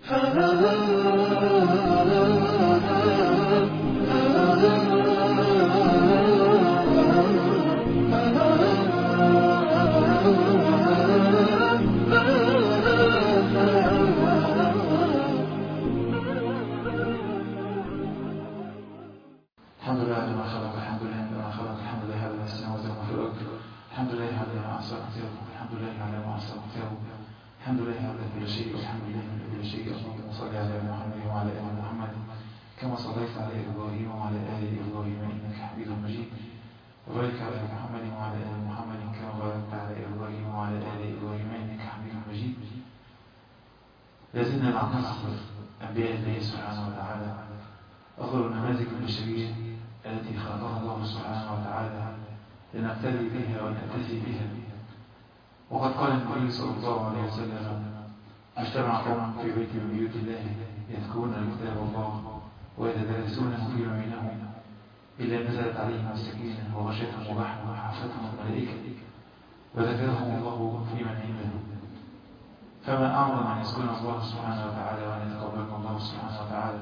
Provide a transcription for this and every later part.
الحمد لله على ما خلق، الحمد لله على ما خلق، الحمد لله على ما السماوات وما في الأرض، الحمد لله على ما أحصى كتابه، الحمد لله على ما أحصى كتابه، الحمد لله على كل شيء، والحمد لله على كل شيء. اللهم صل على محمد وعلى آل محمد كما صليت على إبراهيم وعلى آل إبراهيم إنك حميد مجيد، وبارك على محمد وعلى آل محمد كما باركت على إبراهيم وعلى آل إبراهيم إنك حميد مجيد. لازلنا مع قصص أنبياء الله سبحانه وتعالى، أفضل النماذج البشرية التي خلقها الله سبحانه وتعالى لنقتدي بها ونأتسي بها. وقد قال النبي صلى الله عليه وسلم: اجتمع قوم في بيت من بيوت الله يذكرون كتاب الله ويتدارسونه فيما بينهم إلا نزلت عليهم السكينة وغشتهم الرحمة وحفتهم الملائكة وذكرهم الله في من عنده. فما أعظم أن يذكرنا الله سبحانه وتعالى وأن يتقبلنا الله سبحانه وتعالى،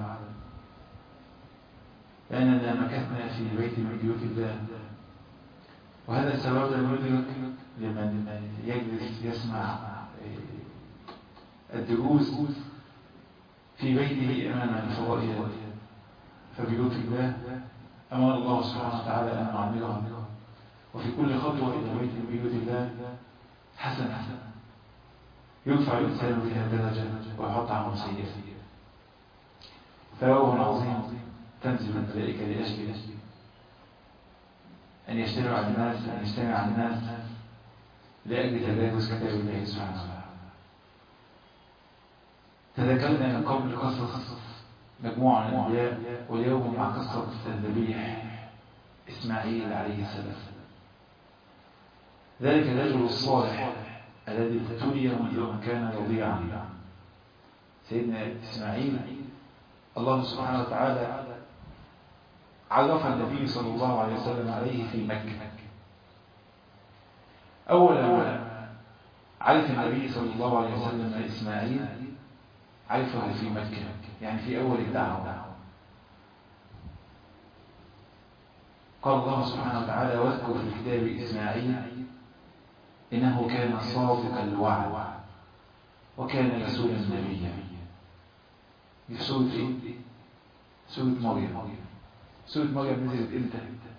لأننا مكثنا في بيت من بيوت الله. وهذا السبب لم يدرك لمن يجلس يسمع الدروس في بيته أمام الفضائيات. فبيوت الله أمر الله سبحانه وتعالى أن نعمرها، وفي كل خطوة إلى بيت من بيوت الله حسنة يرفع الإنسان بها درجة ويحط عنه سيئة. ثواب عظيم تنزل الملائكة لأجل أن يجتمع الناس لأجل تدارس كتاب الله سبحانه وتعالى. تذكرنا من قبل قصص مجموعة من الأنبياء، واليوم مع قصة الذبيح إسماعيل عليه السلام، ذلك الرجل الصالح الذي ابتلي منذ أن كان رضيعا. سيدنا إسماعيل الله سبحانه وتعالى عرف النبي صلى الله عليه وسلم عليه في مكة. أول ما عرف النبي صلى الله عليه وسلم إسماعيل عرفه في مكة، يعني في أول الدعوة. قال الله سبحانه وتعالى: واذكر في الكتاب إسماعيل إنه كان صادق الوعد وكان رسولا نبيا. في سورة إيه؟ سورة مريم. سورة مريم نزلت إمتى؟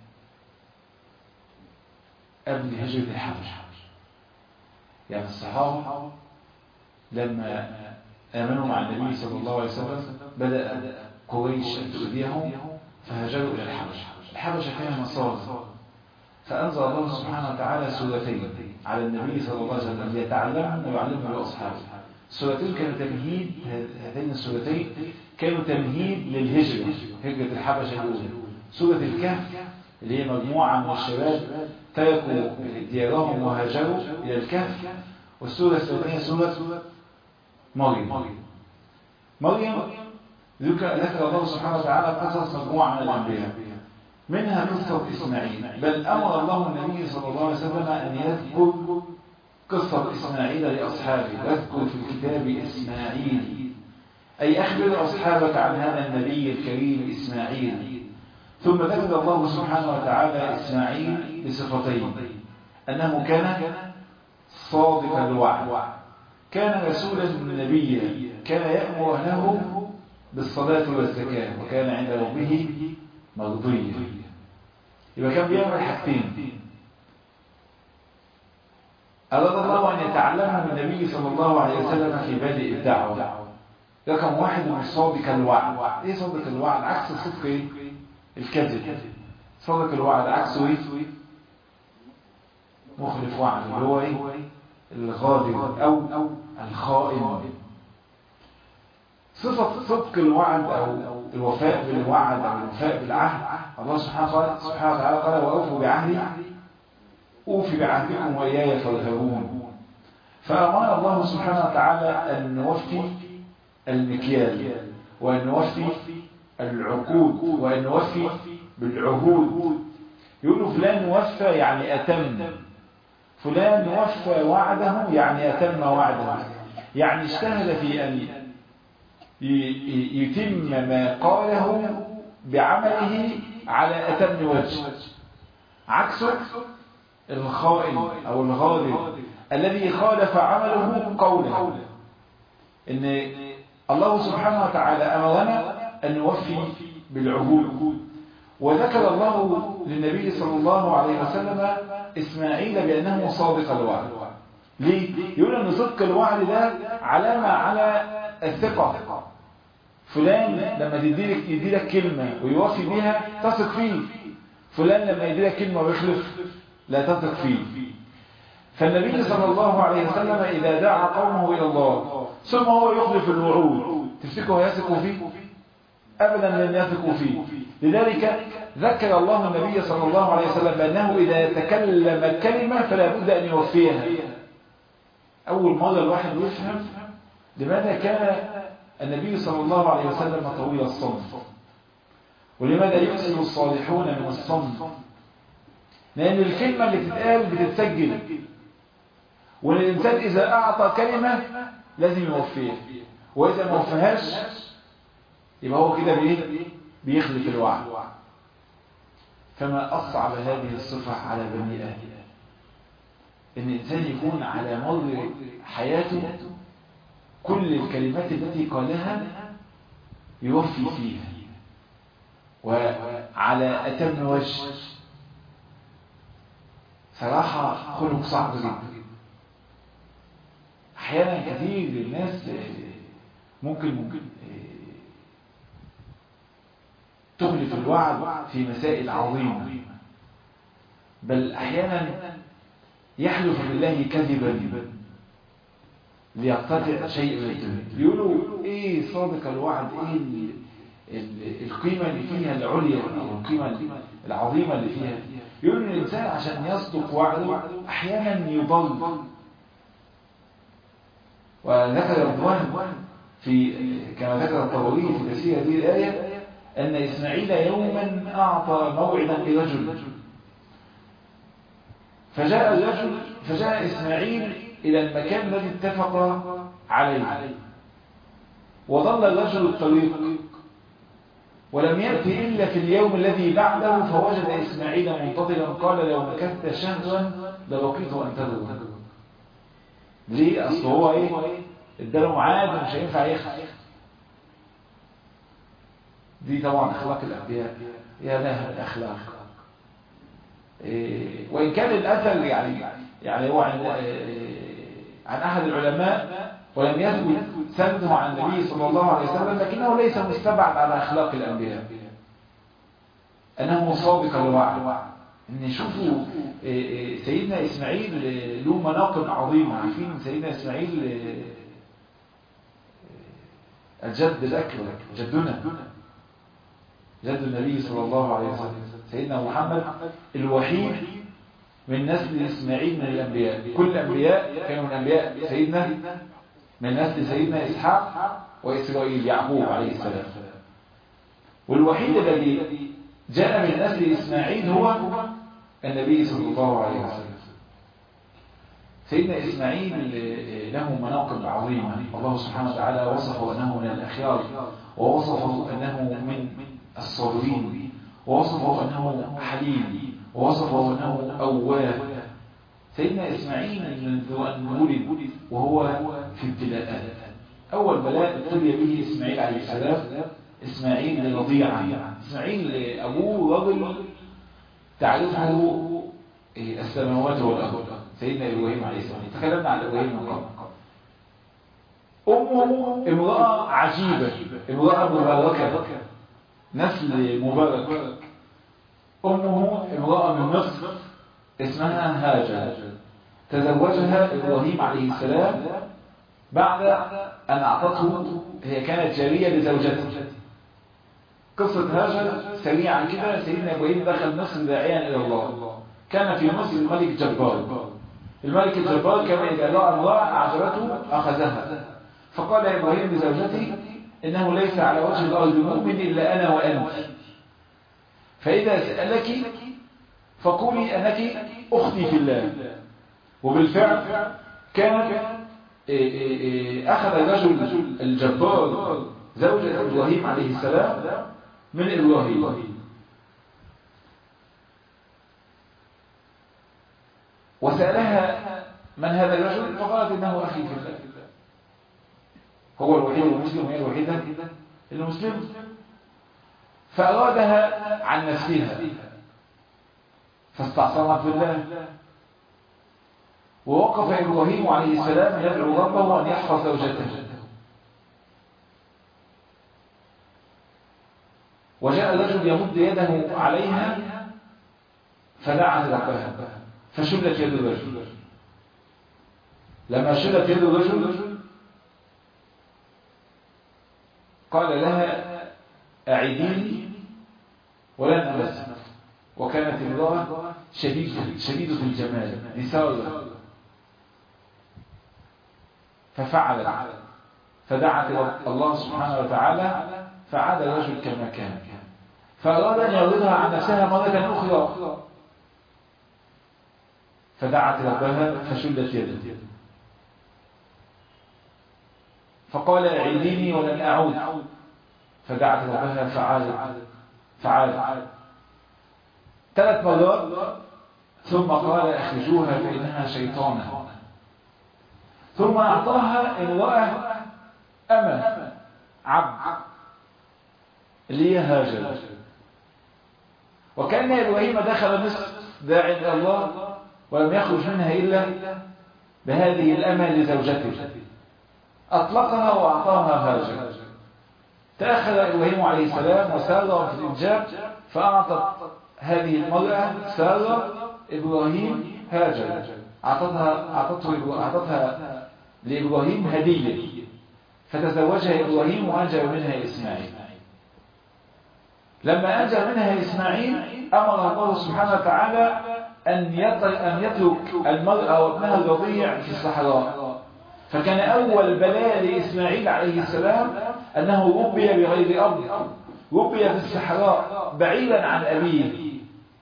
قبل هجرة الحبشة. يعني الصحابة لما آمنوا مع النبي صلى الله عليه وسلم بدأ قريش أن تؤذيهم فهاجروا إلى الحبشة. الحبشة فيها نصارى، فأنزل الله سبحانه وتعالى سورتين على النبي صلى الله عليه وسلم ليتعلمهم ويعلمهم لأصحابه. السورتين كانوا تمهيد، هذين السورتين كانوا تمهيد للهجرة، هجرة الحبشة الأولى. سورة الكهف اللي هي مجموعة من الشباب تركوا ديارهم وهاجروا إلى الكهف. والسورة الثانية سورة مريم. ذكر الله سبحانه وتعالى قصص مجموعة من الأنبياء، منها قصة إسماعيل. بل أمر الله النبي صلى الله عليه وسلم أن يذكر قصة إسماعيل لأصحابه: واذكر في الكتاب إسماعيل، أي أخبر أصحابك عن هذا النبي الكريم إسماعيل. ثم ذكر الله سبحانه وتعالى إسماعيل بصفتين: أنه كان صادق الوعد، كان رسولا نبيا، كان يأمر أهله بالصلاة والزكاة، وكان عند ربه مرضيا. يبقى كان بيعمل حاجتين أراد الله أن يتعلمه من النبي صلى الله عليه وسلم في بادئ الدعوة. رقم واحد من صادق الوعد. إيه صادق الوعد؟ عكس الصدق إيه؟ الكذب. صادق الوعد عكسه إيه؟ مخلف وعد، اللي هو إيه؟ الغادر أو الخائن. صفة صدق الوعد أو الوفاء بالوعد أو الوفاء بالعهد، الله سبحانه وتعالى قال: وأوفوا بعهدي أوفي بعهدكم وإياي فارهبون. فأمرنا الله سبحانه وتعالى أن نوفي المكيال، وأن نوفي العقود، وأن نوفي بالعهود. يقولوا فلان وفى يعني أتم، فلان وفى وعده يعني أتم وعده، يعني اجتهد في أن يتم ما قاله بعمله على أتم وجه، عكسه الخائن أو الغادر الذي خالف عمله قوله. إن الله سبحانه وتعالى أمرنا أن نوفي بالعهود، وذكر الله للنبي صلى الله عليه وسلم إسماعيل بأنه صادق الوعد. ليه؟ يقول أن صدق الوعد ده علامة على الثقة. فلان لما يديلك كلمة ويوفي بها تثق فيه، فلان لما يديلك كلمة ويخلف لا تثق فيه. فالنبي صلى الله عليه وسلم إذا دعا قومه إلى الله ثم هو يخلف الوعود، تفتكروا يثقوا فيه؟ أبدا لن يثقوا فيه. لذلك ذكر الله النبي صلى الله عليه وسلم بأنه إذا تكلم كلمة فلا بد أن يوفيها. أول مرة الواحد يفهم لماذا كان النبي صلى الله عليه وسلم طويل الصمت، ولماذا يكسر الصالحون من الصمت. لأن الكلمة اللي تتقال بتتسجل، والإنسان إذا أعطى كلمة لازم يوفيها، وإذا ما وفيهاش يبقى هو كده بيخلف الوعد. فما أصعب هذه الصفة على بني آدم، إن الإنسان يكون على مر حياته كل الكلمات التي قالها يوفي فيها وعلى أتم وجه. صراحة خلق صعب جدا. أحيانا كثير الناس ممكن تخلف الوعد في مسائل عظيمة، بل أحيانا يحلف بالله كذبا ليقتطع شيء من الدنيا. بيقولوا ايه صادق الوعد، ايه القيمة اللي فيها العليا او القيمة العظيمة اللي فيها. يقولوا الانسان عشان يصدق وعده احيانا يضل. وذكر رضوان كما ذكر الطبري في تفسير هذه الآية أن إسماعيل يوما أعطى موعدا لرجل، فجاء إسماعيل إلى المكان الذي اتفق عليه، وضل الرجل الطريق ولم يأتي إلا في اليوم الذي بعده، فوجد إسماعيل منتظرا قال لو مكثت شهرا لبقيت أنتظر. ليه؟ أصل هو اداله ميعاد ومش هينفع يخلف. دي طبعا أخلاق الأنبياء، يا لها الأخلاق. وإن كان الأثر يعني هو عن أحد العلماء ولم يثبت سنده عن النبي صلى الله عليه وسلم، لكنه ليس مستبعد على أخلاق الأنبياء أنه صادق الوعد. إن شوفوا سيدنا إسماعيل له مناقب عظيمة. عارفين سيدنا إسماعيل الجد الأكبر، جدنا جد النبي صلى الله عليه وسلم، سيدنا محمد الوحيد من نسل إسماعيل من الأنبياء. كل الأنبياء كانوا من أنبياء سيدنا من نسل سيدنا إسحاق وإسرائيل يعقوب عليه السلام، والوحيد الذي جاء من نسل إسماعيل هو النبي صلى الله عليه وسلم. سيدنا إسماعيل له مناقب عظيمة. الله سبحانه وتعالى وصفه أنه من الأخيار، ووصفه أنه من الصابرين، ووصفه أنه حليم، ووصفه أنه أواب. سيدنا إسماعيل منذ أن ولد وهو في ابتلاءات. أول بلاء ابتلي به إسماعيل عليه السلام إسماعيل رضيعا. إسماعيل أبوه رجل تعرفه السماوات والأرض، سيدنا إبراهيم عليه السلام. تكلمنا عن إبراهيم من قبل. أمه امرأة عجيبة، امرأة مباركة، نسل مبارك. أمه امرأة من مصر اسمها هاجر، تزوجها إبراهيم عليه السلام بعد أن أعطته، هي كانت جارية لزوجته. قصة هاجر سريعا كده. سيدنا إبراهيم دخل مصر داعيا إلى الله. كان في مصر الملك جبار. الملك الجبار كان إذا رأى امرأة أعجبته أخذها، فقال إبراهيم لزوجته إنه ليس على وجه الأرض مؤمن إلا أنا وأنت، فإذا سألك فقولي أنك أختي في الله. وبالفعل كان أخذ الرجل الجبار زوجة إبراهيم عليه السلام من إبراهيم، وسألها من هذا الرجل؟ فقالت إنه أخي في الله، هو الوحيد المسلم وهي الوحيدة المسلم. فأرادها عن نفسها فاستعصمت بالله. ووقف إبراهيم عليه السلام يدعو ربه أن يحفظ زوجته، وجاء رجل يمد يده عليها فدعت ربها فشلت يد الرجل. لما شلت يد الرجل قال لها أعيديني ولن أمس. وكانت امرأة شديدة الجمال نساء، ففعلت فدعت الله سبحانه وتعالى فعاد الرجل كما كان، فأراد أن يردها عن نفسها مرة أخرى فدعت ربها فشلت يده، فقال أعيديني ولن أعود، فدعت ربها فعاد 3 مرات، ثم قال اخرجوها فإنها شيطانة. ثم أعطاها امرأة أمة عبد اللي هي هاجر. وكان إبراهيم دخل مصر داعي إلى الله ولم يخرج منها إلا بهذه الأمة لزوجته، أطلقها وأعطاها هاجر. تأخر إبراهيم عليه السلام وسار في الإنجاب، فأعطت هذه المرأة سارة إبراهيم هاجر، أعطتها لإبراهيم هدية، فتزوجها إبراهيم وأنجب منها إسماعيل. لما أنجب منها إسماعيل أمر الله سبحانه وتعالى أن يترك المرأة وابنها الرضيع في الصحراء. فكان أول بلاء لإسماعيل عليه السلام أنه ربي بغير أب، ربي في الصحراء بعيدا عن أبيه،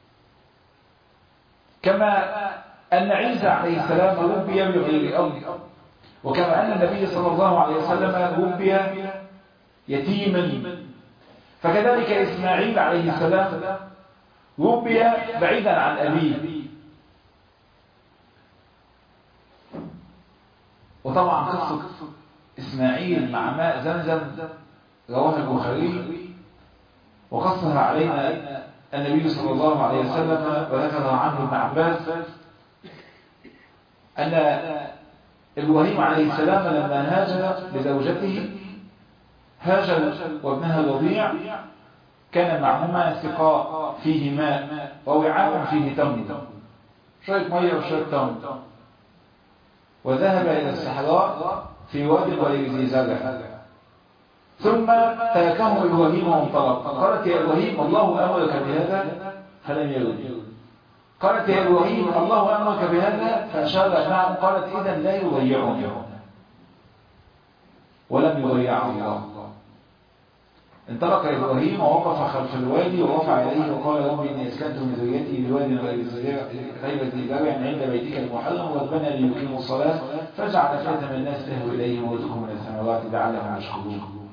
كما أن عيسى عليه السلام ربي بغير أب، وكما أن النبي صلى الله عليه وسلم ربي يتيما. فكذلك إسماعيل عليه السلام ربي بعيدا عن أبيه. وطبعا قصة إسماعيل مع ماء زمزم رواه البخاري وقصها علينا النبي صلى الله عليه وسلم، وذكر عنه ابن عباس أن إبراهيم عليه السلام لما هاجر لزوجته هاجر وابنها الرضيع كان معهما سقاء فيه ماء ووعاء فيه تمر، شوية مية وشوية تمر، وذهب إلى الصحراء في واد غير ذي زرع، ثم تركه إبراهيم وانطلق. قالت يا إبراهيم الله أمرك بهذا؟ فلم يرد. قالت يا إبراهيم الله أمرك بهذا؟ فأشار نعم. قالت إذا لا يضيعني، ولم يضيع الله. انطلق إبراهيم ووقف خلف الوادي ورفع يديه وقال رب إني أسكنت من ذريتي بواد غير ذي زرع عند بيتك المحرم ربنا ليقيموا الصلاة فاجعل أفئدة من الناس تهوي إليهم وارزقهم من الثمرات لعلهم يشكرون.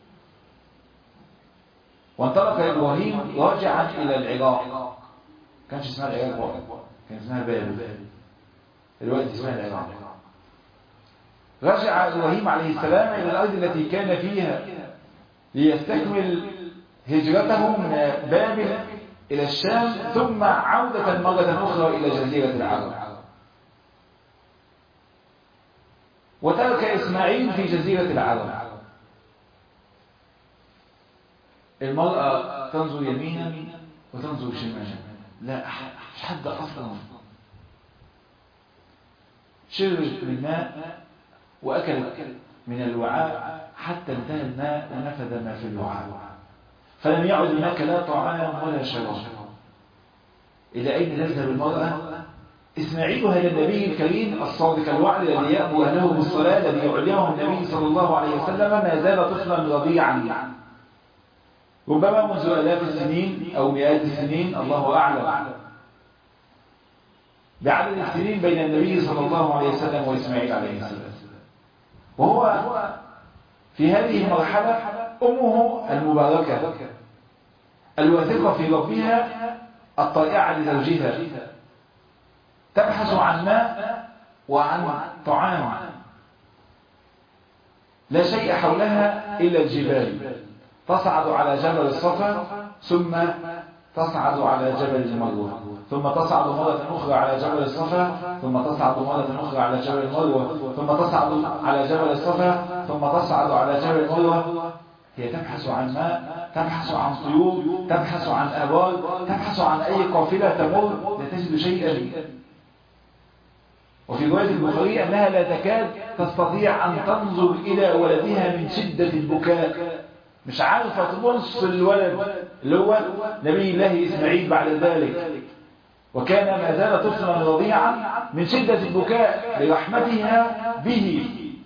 وانطلق إبراهيم راجعا إلى العراق، كانش اسمها العراق، كان اسمها بابل، دلوقتي اسمها العراق. رجع إبراهيم عليه السلام إلى الأرض التي كان فيها ليستكمل هجرته من بابل إلى الشام، ثم عودة مرة أخرى إلى جزيرة العرب. وترك إسماعيل في جزيرة العرب. المرأة تنظر يمينا وتنظر شمالا، لا مش حد أصلا. شربت من ماء وأكلت من الوعاء حتى انتهى الماء ونفذ ما في الوعاء، فلم يعد هناك لا طعام ولا شراب. إلى أين تذهب المرأة؟ إسماعيل هذا النبي الكريم الصادق الوعد الذي يأمر أهله بالصلاة الذي يعلمه النبي صلى الله عليه وسلم ما زال طفلا رضيعا، ربما منذ آلاف السنين أو مئات السنين، الله أعلم بعدد السنين بين النبي صلى الله عليه وسلم وإسماعيل عليه السلام. وهو في هذه المرحلة أمه المباركة الواثقة في ربها الطائعة لزوجها تبحث عن ماء وعن طعام، لا شيء حولها إلا الجبال، تصعد على جبل الصفا ثم تصعد على جبل المروة، ثم تصعد مرة أخرى على جبل الصفا، ثم تصعد مرة أخرى على جبل المروة، ثم تصعد على جبل الصفا، ثم تصعد على جبل المروة. هي تبحث عن ماء، تبحث عن طيور، تبحث عن آبار، تبحث عن أي قافلة تمر، لا تجد شيئا. وفي رواية البخاري أنها لا تكاد تستطيع أن تنظر إلى ولدها من شدة البكاء، مش عارفة تبص الولد اللي هو نبي الله إسماعيل بعد ذلك، وكان ما زال طفلا رضيعا من شدة البكاء لرحمتها به،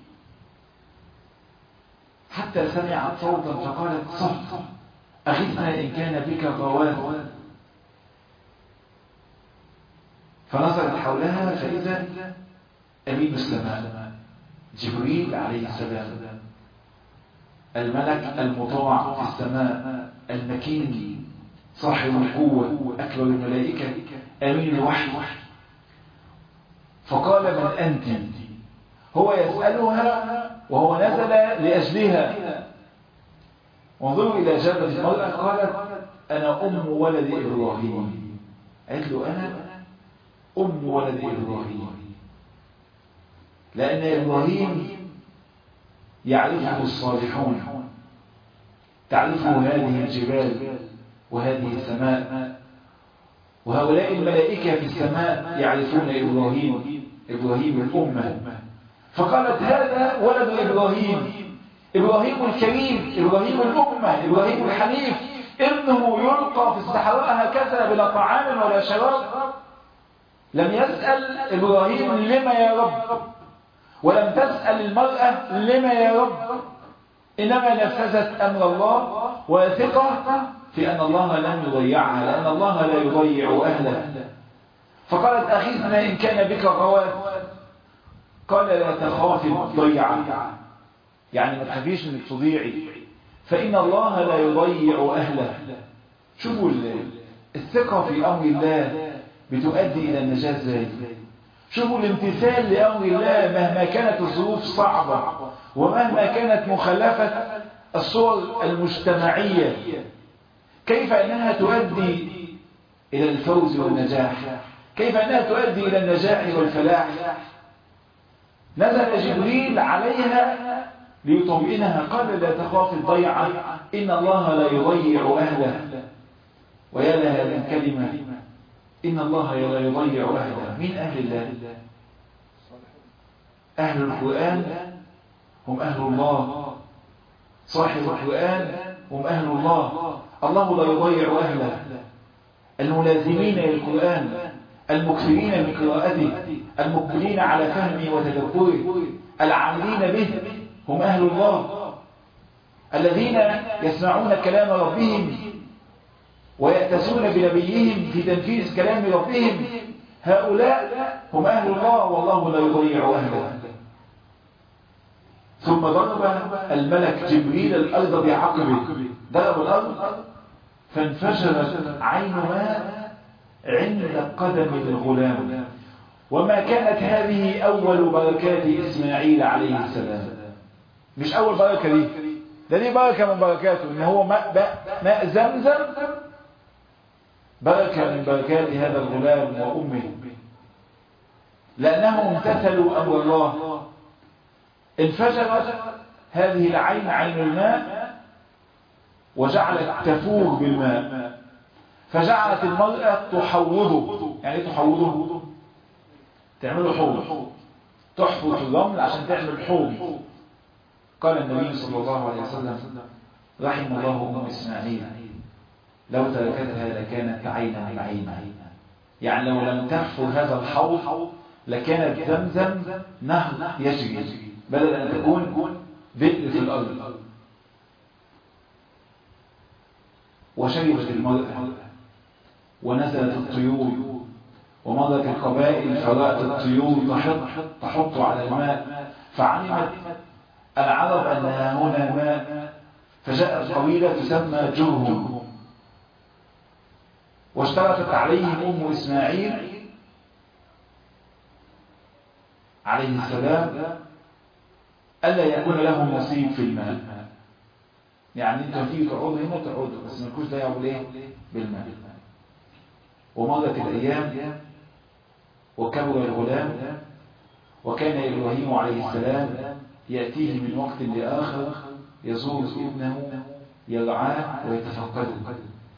حتى سمعت صوتا فقالت صف أغثنا إن كان بك غواث. فنظرت حولها فإذا أمين السماء جبريل عليه السلام، الملك المطاع في السماء المكين صاحب القوة أكبر الملائكة أمين الوحي. فقال من أنت؟ هو يسألها وهو نزل لأجلها. وانظروا إلى إجابة المرأة، قالت أنا أم ولد إبراهيم. قالت له أنا أم ولد إبراهيم، لأن إبراهيم يعرفه الصالحون، تعرفه هذه الجبال وهذه السماء، وهؤلاء الملائكة في السماء يعرفون إبراهيم الأمة. فقالت هذا ولد إبراهيم الكريم، إبراهيم الأمة، إبراهيم الحنيف، ابنه يلقى في الصحراء هكذا بلا طعام ولا شراب. لم يسأل إبراهيم لما يا رب، ولم تسأل المرأة لما يا رب، إنما نفذت أمر الله وثقة في أن الله لن يضيعها، لأن الله لا يضيع أهله. فقالت أخيثنا إن كان بك غواث. قال لا تخافي الضيعة، يعني ما تخافيش انك تضيعي، فإن الله لا يضيع أهله. شوفوا الثقة في أمر الله بتؤدي إلى النجاة ازاي. شوفوا الامتثال لأمر الله مهما كانت الظروف صعبة، ومهما كانت مخالفة الصور المجتمعية، كيف أنها تؤدي إلى الفوز والنجاح، كيف أنها تؤدي إلى النجاح والفلاح. نزل جبريل عليها ليطمئنها، قال لا تخاف الضيعة، إن الله لا يضيع أهله. ويا لها من كلمة، إن الله لا يضيع أهله. من أهل الله؟ أهل القرآن هم أهل الله، صاحب القرآن هم أهل الله. الله لا يضيع أهله. الملازمين للقرآن، المكثرين من قراءته، المقبلين على فهمه وتدبره، العاملين به هم أهل الله، الذين يسمعون كلام ربهم ويأتسون بنبيهم في تنفيذ كلام ربهم. هؤلاء هم أهل الله، والله لا يضيع أهله. ثم ضرب الملك جبريل الأرض بعقبه، ضرب الأرض فانفجرت عين ماء عند قدم الغلام. وما كانت هذه أول بركات إسماعيل عليه السلام، مش أول بركة دي بركة من بركاته، إن هو ماء زمزم، بركة من بركات هذا الغلام وأمه، لأنهم امتثلوا أمر الله. انفجرت هذه العين، عين الماء، وجعلت تفور بالماء، فجعلت المرأة تحوضه. يعني ايه تحوضه؟ تعمله حوض، تحفظ الرمل عشان تعمل حوض. قال النبي صلى الله عليه وسلم رحم الله أم إسماعيل، لو تركتها لكانت عينا العين. يعني لو لم تحفظ هذا الحوض لكانت زمزم نهر يجري، بدل أن تكون بئر في الأرض. وشربت المرأة، ونزلت الطيور، ومضت القبائل فرأت الطيور تحط على الماء، فعلمت العرب أن هنا ماء، فجاءت قبيلة تسمى جرهم، واشترطت عليهم أم إسماعيل عليه السلام ألا يكون لهم نصيب في الماء. يعني انتوا تيجي تقعدوا هنا تقعدوا، بس ما يكونش ضيعوا بالايه؟ بالماء. ومضت الأيام وكبر الغلام، وكان إبراهيم عليه السلام يأتيه من وقت لآخر يزور ابنه يرعاه ويتفقده.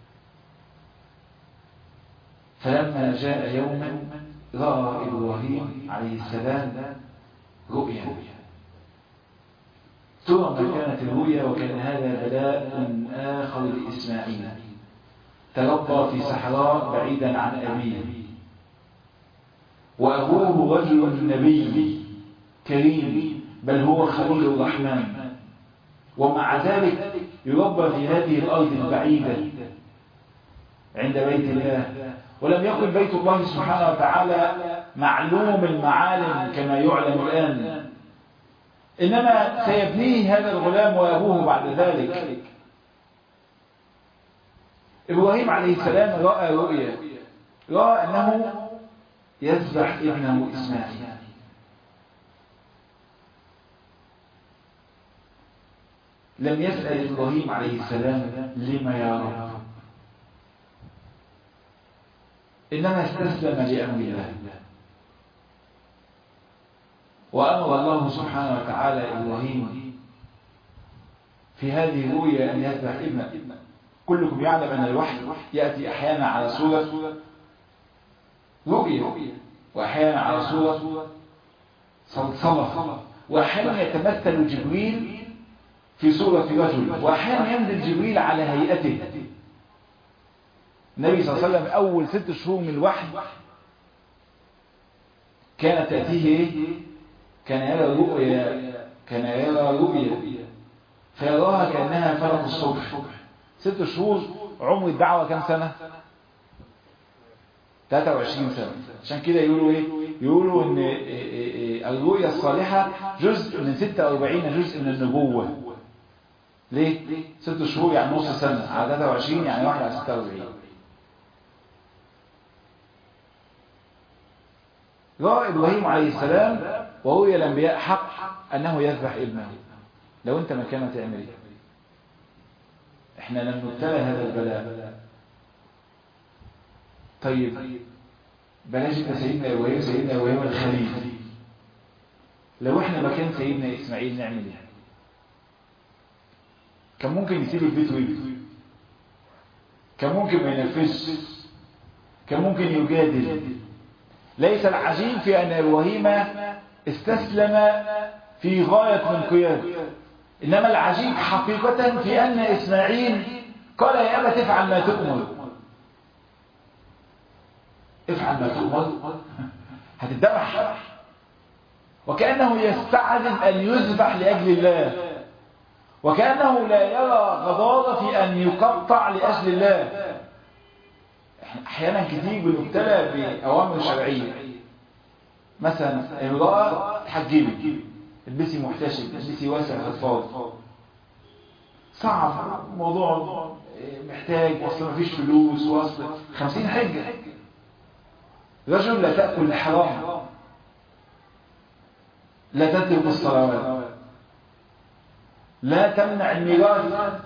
فلما جاء يوما رأى إبراهيم عليه السلام رؤيا. ثم كانت الرؤيا وكان هذا بلاء آخر لإسماعيل. تربى في صحراء بعيدا عن أبيه، وأبوه رجل نبي كريم، بل هو خليل الرحمن، ومع ذلك يربى في هذه الأرض البعيدة عند بيت الله. ولم يكن بيت الله سبحانه وتعالى معلوم المعالم كما يعلم الآن، إنما سيبنيه هذا الغلام وأبوه بعد ذلك. إبراهيم عليه السلام رأى رؤيا، رأى أنه يذبح ابنه إسماعيل. لم يسأل إبراهيم عليه السلام لما يا رب، إنما استسلم لأمر الله. وأمر الله سبحانه وتعالى إبراهيم في هذه الرؤيا أن يذبح ابنه. كلكم يعلم أن الوحي يأتي أحيانا على صورة رؤيا، وأحيانا على صورة صلصلة، وأحيانا يتمثل جبريل في صورة رجل، وأحيانا ينزل جبريل على هيئته. النبي صلى الله عليه وسلم أول 6 شهور من الوحي كانت تأتيه كان يرى رؤيا فيراها كأنها فلق الصبح. 6 شهور. عمر الدعوة كم سنة؟ 23 سنة. عشان كده يقولوا ايه؟ يقولوا ان الرؤيا الصالحة جزء من 46 جزء من النبوة. ليه؟ 6 شهور يعني نص سنة على 23 يعني 1 على 46. رأى إبراهيم عليه السلام ورؤيا الأنبياء حق أنه يذبح ابنه. لو أنت مكانه تعمل ايه؟ احنا لم نبتلى هذا البلاء. طيب بلاش سيدنا إبراهيم الخليل، لو احنا مكان سيدنا إسماعيل نعمل ايه؟ كان ممكن يسيب البيت ويبكي، كان ممكن ما ينفذش، كان ممكن يجادل. ليس العجيب في أن إبراهيم استسلم في غاية الانقياد، إنما العجيب حقيقة في أن إسماعيل قال يا أبا تفعل ما تؤمر. افعل ما تؤمر، هتذبح. وكأنه يستعجب أن يذبح لأجل الله، وكأنه لا يرى غضاضة في أن يقطع لأجل الله. أحيانا كتير بنبتلى بأوامر شرعية، مثلا امرأة تحجبي، البسي محتشم، البسي واسع الأطفال. صعب موضوع، محتاج، وصل مفيش فلوس، وصل 50 حجة. رجل لا تأكل الحرام، لا تترك الصلوات، لا تمنع الميراث،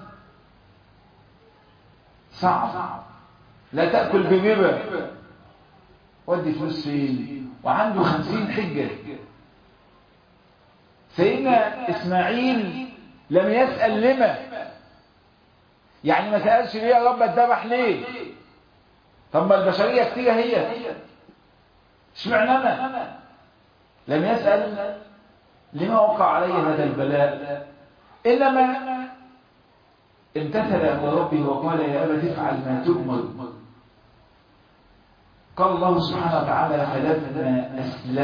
صعب، لا تأكل بالربا، ودي فلوس فين؟ وعنده 50 حجة. سيدنا إسماعيل لم يسأل لما، يعني ما سألش ليه يا رب اتذبح ليه؟ طب ما البشرية كتير هي، اشمعنى أنا؟ لم يسأل لما وقع علي هذا البلاء، إنما امتثل أمر ربه وقال يا أبت افعل ما تؤمر. قال الله سبحانه وتعالى فلما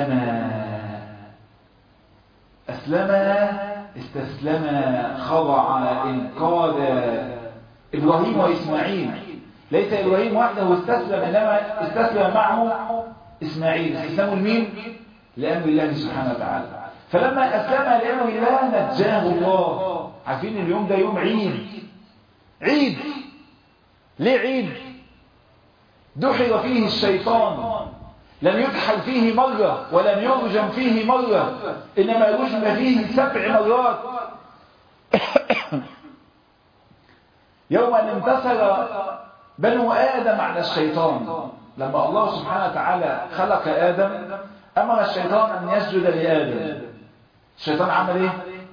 استسلم خضع انقاد إبراهيم وإسماعيل. ليس إبراهيم وحده استسلم، إنما استسلم معه إسماعيل. استسلموا لمين؟ لأمر الله سبحانه وتعالى. فلما أسلم لأمر الله نجاه الله. عارفين اليوم ده يوم عيد. ليه عيد؟ دحر فيه الشيطان، لم يدحر فيه مرة ولم يرجم فيه مرة، إنما رجم فيه 7 مرات. يوم أن انتصر بنو آدم على الشيطان، لما الله سبحانه وتعالى خلق آدم أمر الشيطان أن يسجد لآدم. الشيطان عمل إيه؟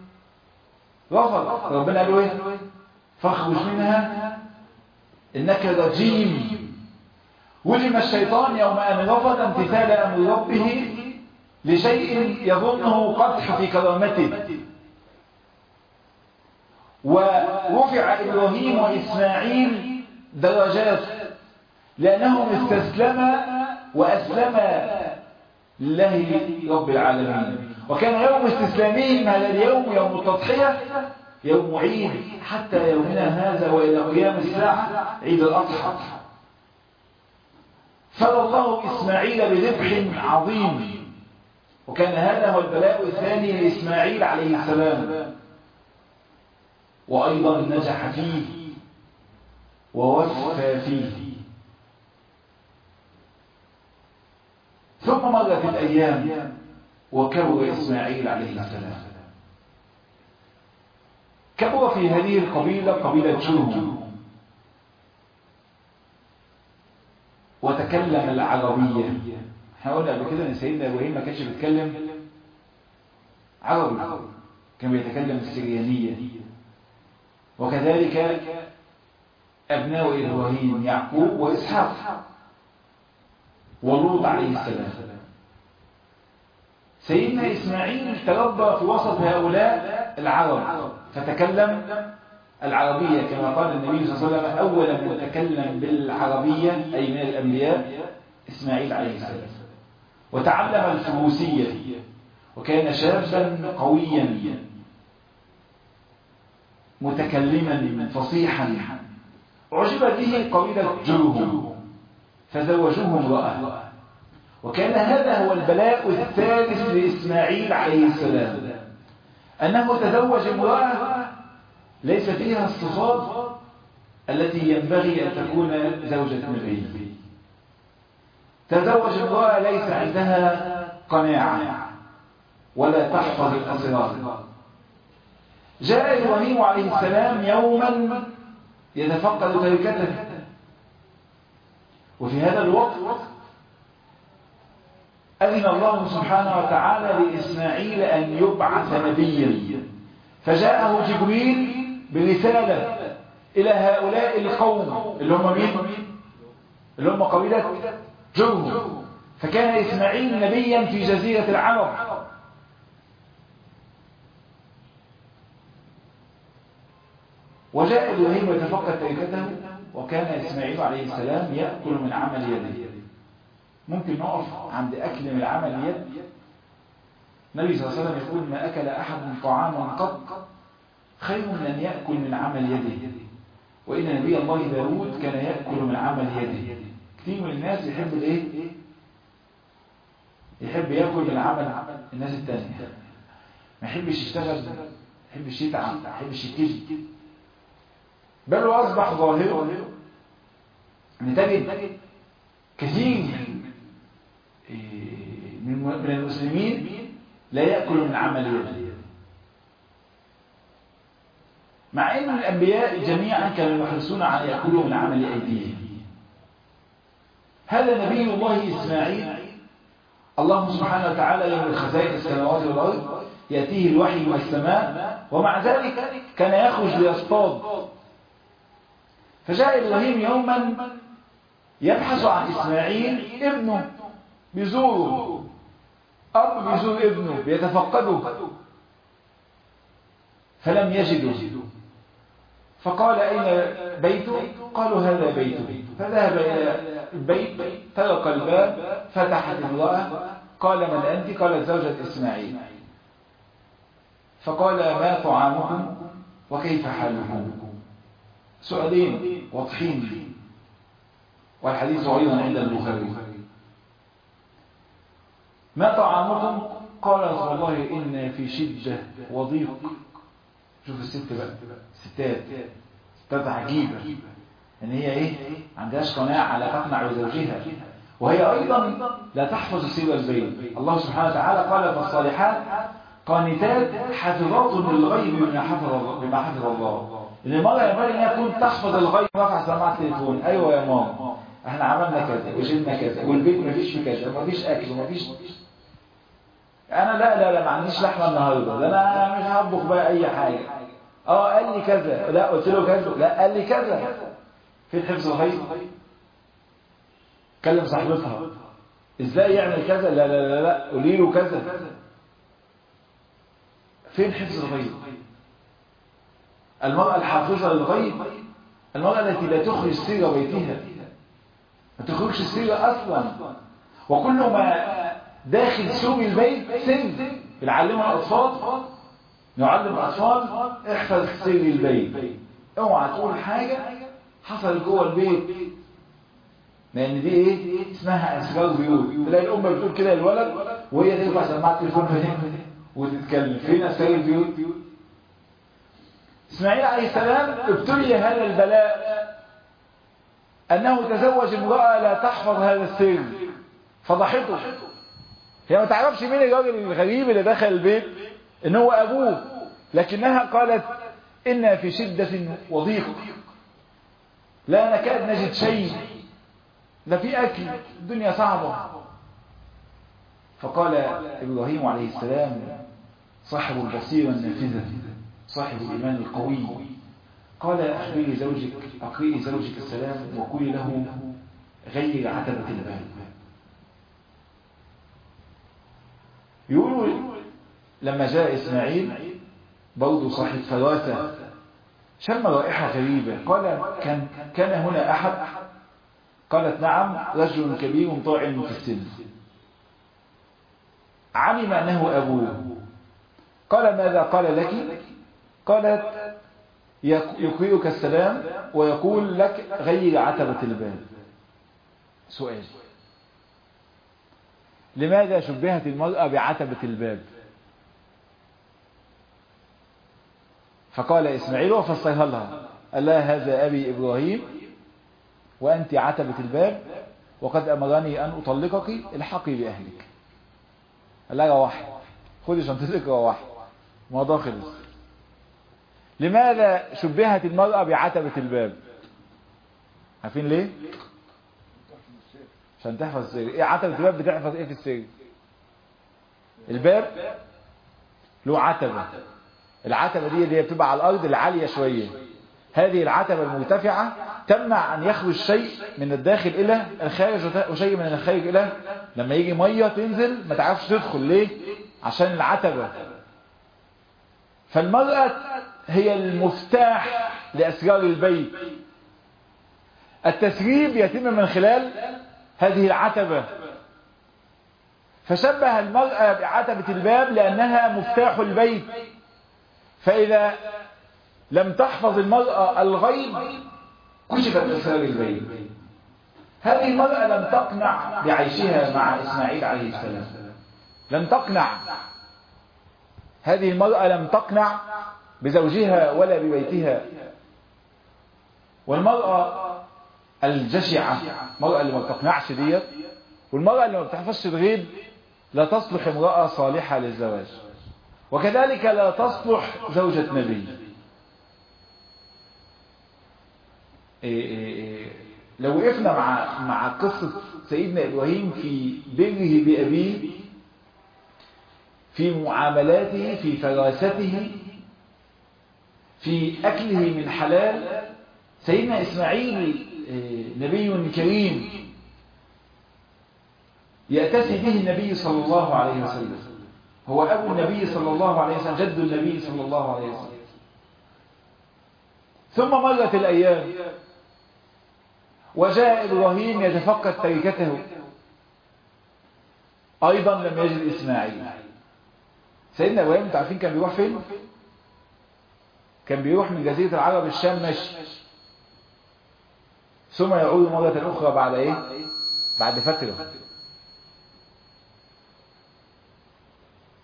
رفض. ربنا قال له إيه؟ فاخرج منها إنك رجيم. وجم الشيطان يوم أن رفض امتثال أمر ربه لشيء يظنه قدح في كرامته. ورفع إبراهيم وإسماعيل درجات لأنهم استسلما وأسلما لله رب العالمين. وكان يوم استسلامهم هذا اليوم يوم التضحية يوم عيد حتى يومنا هذا وإلى قيام الساعة عيد الأضحى. فدى الله إسماعيل بذبح عظيم، وكان هذا هو البلاء الثاني لإسماعيل عليه السلام، وأيضا نجح فيه ووفى فيه. ثم مرت الأيام وكبر إسماعيل عليه السلام. كبر في هذه القبيلة، قبيلة جرهم، وتكلم العربية. احنا قلنا قبل كده ان سيدنا ابراهيم ما كانش بيتكلم عربي، كان بيتكلم السريانية. وكذلك أبناء إبراهيم يعقوب وإسحاق ولوط عليه السلام. سيدنا إسماعيل تربى في وسط هؤلاء العرب فتكلم العربية، كما قال النبي صلى الله عليه وسلم أول من تكلم بالعربية أي من الأنبياء إسماعيل عليه السلام. وتعلم الفروسية وكان شابا قويا متكلما فصيحا. أعجب به قبيلة جرهم فزوجوه امرأة. وكان هذا هو البلاء الثالث لإسماعيل عليه السلام، أنه تزوج امرأة ليس فيها الصفات التي ينبغي أن تكون زوجة نبي. تزوج امرأة ليس عندها قناعة ولا تحفظ الأسرار. جاء إبراهيم عليه السلام يوما يتفقد تركته، وفي هذا الوقت أذن الله سبحانه وتعالى لإسماعيل أن يبعث نبيا، فجاءه جبريل برسالة إلى هؤلاء القوم اللي هم مين؟ اللي هم قبيلة جرهم. فكان إسماعيل نبيا في جزيرة العرب. وجاء إبراهيم يتفقد تركته، وكان إسماعيل عليه السلام يأكل من عمل يده. ممكن نقف عند أكل من عمل يد. النبي صلى الله عليه وسلم يقول ما أكل أحد طعاما قط خير من أن يأكل من عمل يده، وإن نبي الله داود كان يأكل من عمل يده. كثير من الناس يحب الإيه؟ يحب يأكل من عمل الناس التانية، ما يحبش يشتغل، ما يحبش يتعب، ما يحبش يكذب. بل أصبح ظاهر أن تجد كثير من المسلمين لا يأكل من عمل يده، مع أن الأنبياء جميعا كانوا يحرصون على يأكلوا من عمل أيديهم. هذا نبي الله إسماعيل الله سبحانه وتعالى يملك خزائن السماوات والأرض، يأتيه الوحي من السماء، ومع ذلك كان يخرج ليصطاد. فجاء إبراهيم يوما يبحث عن إسماعيل، ابنه بيزوره، أب بيزور ابنه بيتفقده، فلم يجده. فقال أين بيته؟ قالوا هذا بيته. فذهب إلى البيت، طرق الباب، فتحت امرأة، قال من أنت؟ قالت زوجة إسماعيل. فقال ما طعامكم وكيف حالكم؟ سؤالين واضحين، والحديث أيضا عند البخاري. ما طعامكم قالت والله إن في شدة وضيق. شوف الست بقى، ستات عجيبة ان هي ايه، ما عندهاش قناعة على تقنع بزوجها، وهي ايضا لا تحفظ سر البيت. الله سبحانه وتعالى قال فالصالحات قانتات حافظات للغيب بما حفظ الله. ان المرأة ينبغي ان هي تكون تحفظ الغيب. رفع سماعة التليفون، ايوه يا ماما احنا عملنا كذا وجبنا كذا والبيت ما فيش في كذا وما فيش اكل وما فيش، انا لا ما عنديش لحمه النهارده، ده انا مش هطبخ بقى اي حاجه. قال لي كذا، لا قلت له كذا، لا قال لي كذا. فين حفظ الغيب؟ كلم صاحبتها ازاي يعمل كذا، لا قولي له كذا. فين حفظ الغيب؟ المرأة الحافظة للغيب المرأة التي لا تخرج سر بيتها، ما تخرجش السر اصلا، وكل ما داخل سور البيت سر. بنعلمها الاطفال، نعلم الاطفال احفظ سر البيت، اوعى تقول حاجه حصل جوه البيت، لان دي ايه اسمها اسرار بيوت. تلاقي الام بتقول كده للولد وهي ترفع سماعه التليفون وتتكلم. فين اسرار البيوت؟ اسماعيل عليه السلام ابتلي هذا البلاء انه تزوج امراه لا تحفظ هذا السر، فضحته. هي ما تعرفش مين الراجل الغريب اللي دخل البيت، ان هو ابوه، لكنها قالت إنا في شدة وضيق، لا نكاد نجد شيء، لا في أكل، الدنيا صعبة. فقال إبراهيم عليه السلام صاحب البصيرة النافذة، صاحب الإيمان القوي، قال أخبري زوجك، أقرئي زوجك السلام وقولي له غير عتبة الباب. يقولوا لما جاء إسماعيل برضه صاحب فراسة شم رائحة غريبة، قال كان هنا أحد؟ قالت نعم، رجل كبير طاعن في السن، علم أنه أبوه. قال ماذا قال لك؟ قالت يقرئك السلام ويقول لك غير عتبة الباب. سؤال: لماذا شبهت المرأة بعتبة الباب؟ فقال إسماعيل وفسرها لها، قال لها هذا أبي إبراهيم وأنت عتبة الباب وقد أمرني أن أطلقك، الحقي بأهلك. قال لها روحي، خذي شنطتك روحي، الموضوع خلص. لماذا شبهت المرأة بعتبة الباب؟ عارفين ليه؟ عشان تحفظ السر. ايه عتبة الباب بتحفظ ايه في السر؟ الباب له عتبة، العتبة دي بتبقى على الأرض العالية شوية، هذه العتبة المرتفعة تمنع أن يخرج شيء من الداخل إلى الخارج وشيء من الخارج إلى، لما يجي مية تنزل ما تعرفش تدخل. ليه؟ عشان العتبة. فالمرأة هي المفتاح لأسرار البيت، التسريب يتم من خلال هذه العتبة. فشبه المرأة بعتبة الباب لأنها مفتاح البيت، فإذا لم تحفظ المرأة الغيب كشفت أسرار البيت. هذه المرأة لم تقنع بعيشها مع إسماعيل عليه السلام، لم تقنع. هذه المرأة لم تقنع بزوجها ولا ببيتها. والمرأة الجشعة، المرأة اللي ما بتقنعش ديت، والمرأة اللي ما بتحفظش الغيب، لا تصلح امرأة صالحة للزواج، وكذلك لا تصلح زوجة نبي. لو وقفنا مع قصة سيدنا إبراهيم في بره بأبيه، في معاملاته، في فراسته، في أكله من حلال. سيدنا إسماعيل نبي كريم يأتسي به النبي صلى الله عليه وسلم، هو أبو النبي صلى الله عليه وسلم، جد النبي صلى الله عليه وسلم. ثم مرت الأيام وجاء إبراهيم يتفقد تركته، أيضا لم يجد إسماعيل. سيدنا إبراهيم تعرفين كان بيروح فين؟ كان بيروح من جزيرة العرب الشام مشي، ثم يعود مرة أخرى بعد إيه؟ بعد فترة.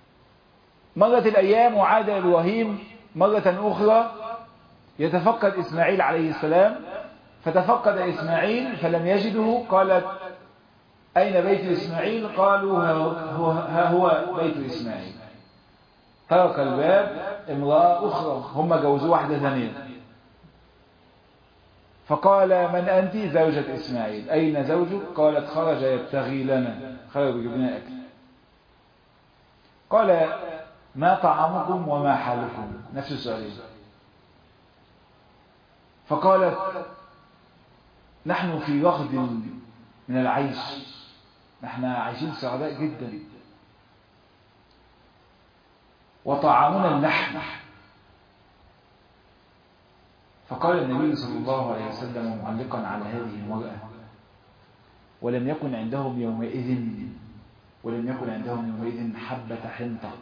مرت الأيام وعاد إبراهيم مرة أخرى يتفقد إسماعيل عليه السلام، فتفقد إسماعيل فلم يجده. قالت أين بيت إسماعيل؟ قالوا ها هو بيت إسماعيل. طرق الباب امرأة أخرى، هم جوزوا واحدة ثانية، فقال من أنت؟ زوجة إسماعيل. أين زوجك؟ قالت خرج يبتغي لنا، خرج يجيب لنا أكل. قال ما طعامكم وما حالكم؟ نفس السؤالين. فقالت نحن في رغد من العيش، نحن عايشين سعداء جدا، وطعامنا اللحم. فقال النبي صلى الله عليه وسلم معلقا على هذه المرأة ولم يكن عندهم يومئذ حبة حنطة،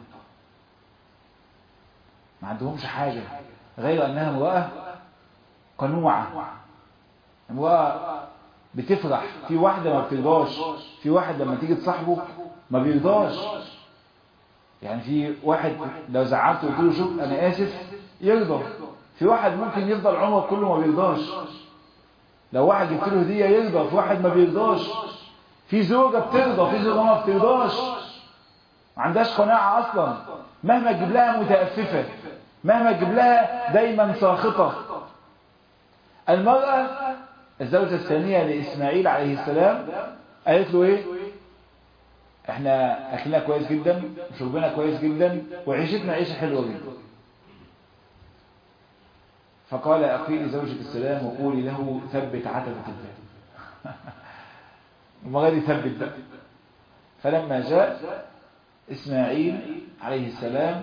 ما عندهمش حاجة غير أنها امرأة قنوعة، امرأة بتفرح. في واحدة ما بترضاش، في واحد لما تيجي تصاحبه ما بيرضاش. يعني في واحد لو زعلت وقلت له شوف أنا آسف يرضى، في واحد ممكن يفضل عمره كله ما بيرضاش. لو واحد جبت له هدية يرضى، في واحد ما بيرضاش. في زوجة بترضى، في زوجة ما بترضاش، ما عندهاش قناعة أصلا، مهما تجيب لها متأففة، مهما تجيب لها دايما ساخطة. المرأة الزوجة الثانية لإسماعيل عليه السلام قالت له ايه؟ احنا اكلنا كويس جدا وشربنا كويس جدا وعيشتنا عيشة حلوة جدا. فقال أقيل زوجك السلام وقولي له ثبت عتبة الباب. المرة دي ثبت بقى. فلما جاء إسماعيل عليه السلام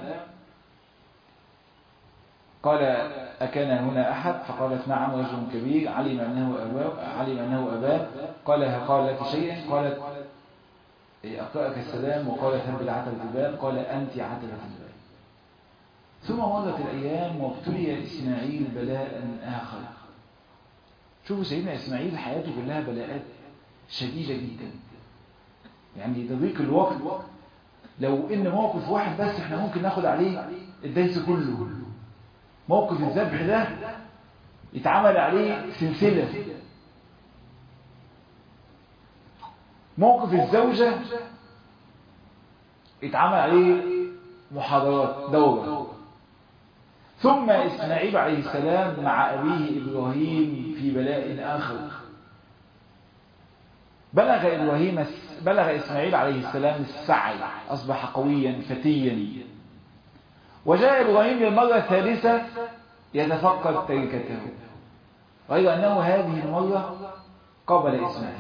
قال أكان هنا أحد؟ فقالت نعم رجل كبير علم أنه أباه. قال لك شيئا؟ قالت أقرأك السلام وقال ثبت عتبة الباب. قال أنت عتبة الباب. ثم مرت الأيام وابتلي إسماعيل بلاء آخر. شوفوا سيدنا إسماعيل حياته كلها بلاءات شديدة جدا، يعني ضيق الوقت. لو إن موقف واحد بس احنا ممكن ناخد عليه الدرس كله. موقف الذبح ده يتعمل عليه سلسلة. موقف الزوجة يتعمل عليه محاضرات دورة. ثم إسماعيل عليه السلام مع أبيه إبراهيم في بلاء آخر. بلغ إسماعيل عليه السلام السعي، أصبح قويا فتيا. وجاء إبراهيم للمرة الثالثة يتفقد تركته، غير أنه هذه المرة قبل إسماعيل.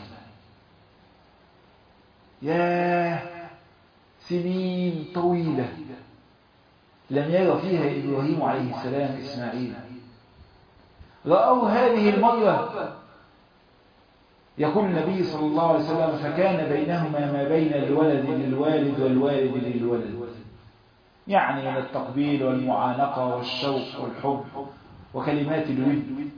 يا سنين طويلة لم يرى فيها إبراهيم عليه السلام إسماعيل. رأوا هذه المرة. يقول النبي صلى الله عليه وسلم فكان بينهما ما بين الولد للوالد والوالد للولد، يعني من التقبيل والمعانقة والشوق والحب وكلمات الود.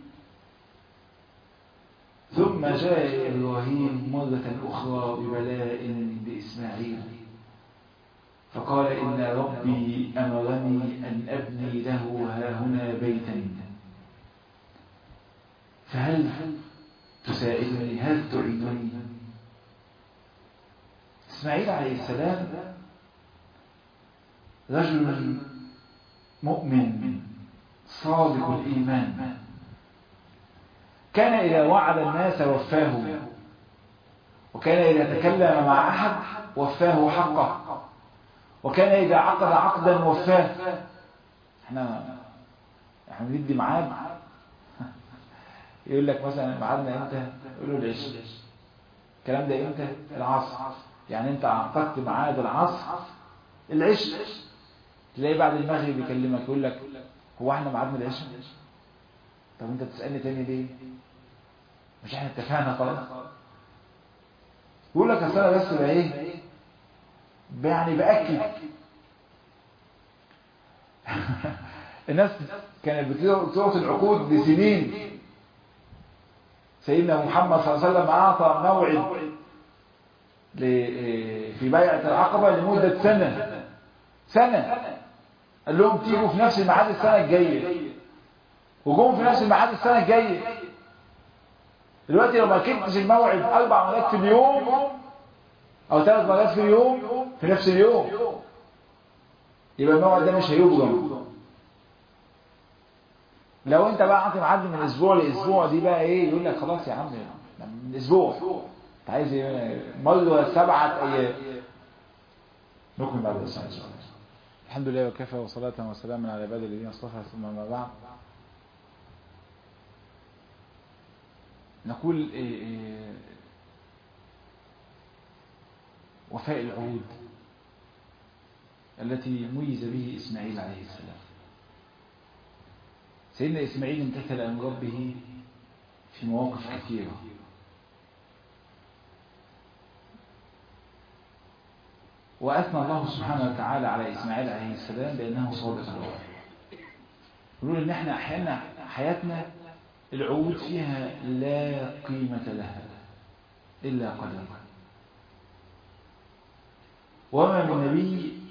ثم جاء إبراهيم مرة أخرى ببلاء بإسماعيل، فقال إن ربي أمرني أن أبني له هاهنا بيتا، فهل تساعدني؟ هل تعينني؟ إسماعيل عليه السلام رجل مؤمن صادق الإيمان، كان إذا وعد الناس وفاه، وكان إذا تكلم مع أحد وفاه حقه، وكان إذا عقد عقدا وفاه. احنا ندي ميعاد، يقول لك مثلا ميعادنا امتى؟ يقول له العشاء. الكلام ده امتى؟ العصر. يعني انت عقدت ميعاد العشاء، تلاقي بعد المغرب يكلمك يقول لك هو احنا ميعادنا العشاء؟ طب انت بتسألني تاني ليه؟ مش احنا اتفقنا خلاص؟ يقول لك اصل انا بس بقى ايه؟ يعني بأكد. الناس كانت بتعطي العقود لسنين. سيدنا محمد صلى الله عليه وسلم أعطى موعد في بيعة العقبة لمدة سنة. قال لهم تيجوا في نفس الميعاد السنة الجاية، وجم في نفس الميعاد السنة الجاية. دلوقتي لو ما كنتش الموعد 4 مرات في اليوم او 3 مرات في اليوم في نفس اليوم، يبقى الموعد ده مش هيبرم. لو انت بقى عاطي معدي من اسبوع لاسبوع، دي بقى ايه؟ يقول لك خلاص يا عم من اسبوع انت عايز ايه؟ مرة 7 ايام. نكمل بعد الاسبوع ان شاء الله. الحمد لله وكفى، وصلاة وسلاما على عباد الذين اصطفى، ثم ما بعد. نقول وفاء العهود التي ميز به إسماعيل عليه السلام. سيدنا إسماعيل امتثل أمر ربه في مواقف كثيرة، وأثنى الله سبحانه وتعالى على إسماعيل عليه السلام بأنه صادق الوعد. يقول إن احنا أحيانا حياتنا العهود فيها لا قيمة لها إلا قدر، وما من نبي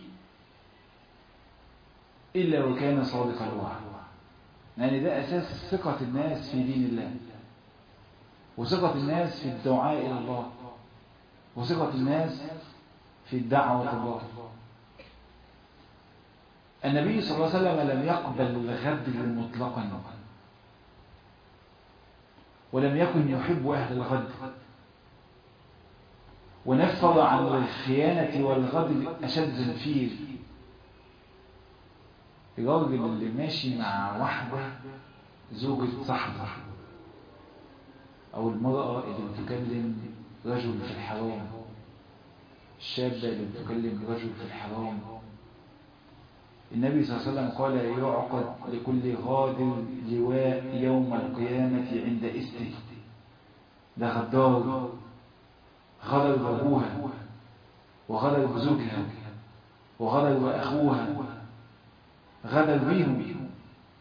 إلا وكان صادق الوعد. يعني ده أساس ثقة الناس في دين الله، وثقة الناس في الدعاء إلى الله، وثقة الناس في الدعوة إلى الله. النبي صلى الله عليه وسلم لم يقبل الغدر مطلقا، ولم يكن يحب أهل الغدر، ونفض عن الخيانة والغدر أشد الفيل. الراجل اللي ماشي مع واحدة زوجة صاحبه، أو المرأة اللي بتكلم رجل في الحرام، الشابة اللي بتكلم رجل في الحرام، النبي صلى الله عليه وسلم قال يعقد لكل غادر لواء يوم القيامة عند إسته. ده غدار، غدر بأبوها، وغدر بزوجها، وغدر بأخوها، غدر بيهم.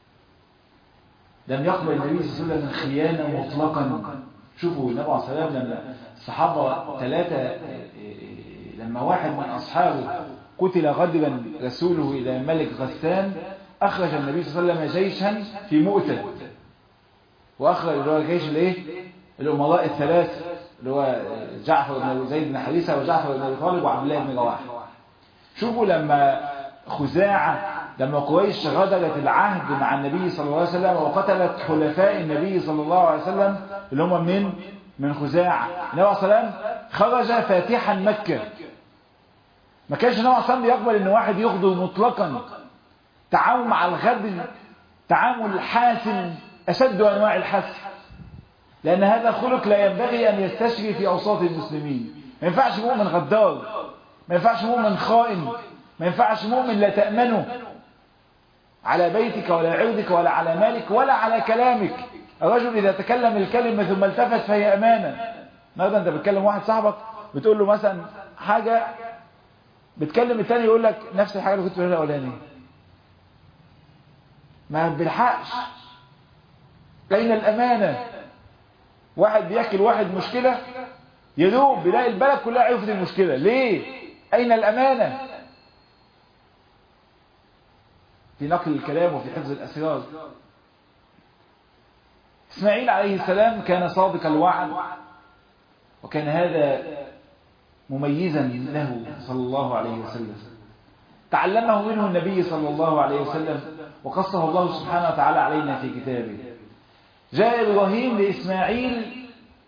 لم يقبل النبي صلى الله عليه وسلم الخيانة مطلقا. شوفوا النبي عليه الصلاة والسلام لما الصحابة 3 لما واحد من أصحابه قتل غدرا رسوله إلى ملك غسان، أخرج النبي صلى الله عليه وسلم جيشا في مؤتة، وأخرج اللي هو جيش الأمراء الثلاث، اللي هو جعفر بن زيد بن حارثة وجعفر بن أبي طالب وعبد الله بن رواحة. شوفوا لما خزاعة، لما قريش غدرت العهد مع النبي صلى الله عليه وسلم وقتلت حلفاء النبي صلى الله عليه وسلم اللي هم من خزاعة، النبي عليه الصلاة والسلام خرج فاتحا مكة. ما كانش النبي عليه الصلاة والسلام يقبل ان واحد يغدر مطلقا. تعامل مع الغدر تعامل حاسم، أشد أنواع الحسم، لأن هذا خلق لا ينبغي أن يستشري في أوساط المسلمين. ما ينفعش مؤمن غدار، ما ينفعش مؤمن خائن، ما ينفعش مؤمن لا تأمنه على بيتك ولا عرضك ولا على مالك ولا على كلامك. الرجل إذا تكلم الكلمة ثم التفت فهي أمانة. النهارده أنت بتكلم واحد صاحبك بتقول له مثلا حاجة، بتكلم الثاني يقول لك نفس الحاجة اللي كنت بقولها الأولانية، ما بيلحقش. أين الأمانة؟ واحد بيحكي لواحد مشكلة يدوب بيلاقي البلد كلها عرفت المشكلة. ليه؟ أين الأمانة في نقل الكلام وفي حفظ الأسرار؟ إسماعيل عليه السلام كان صادق الوعد، وكان هذا مميزا له صلى الله عليه وسلم. تعلمه منه النبي صلى الله عليه وسلم، وقصه الله سبحانه وتعالى علينا في كتابه. جاء إبراهيم لإسماعيل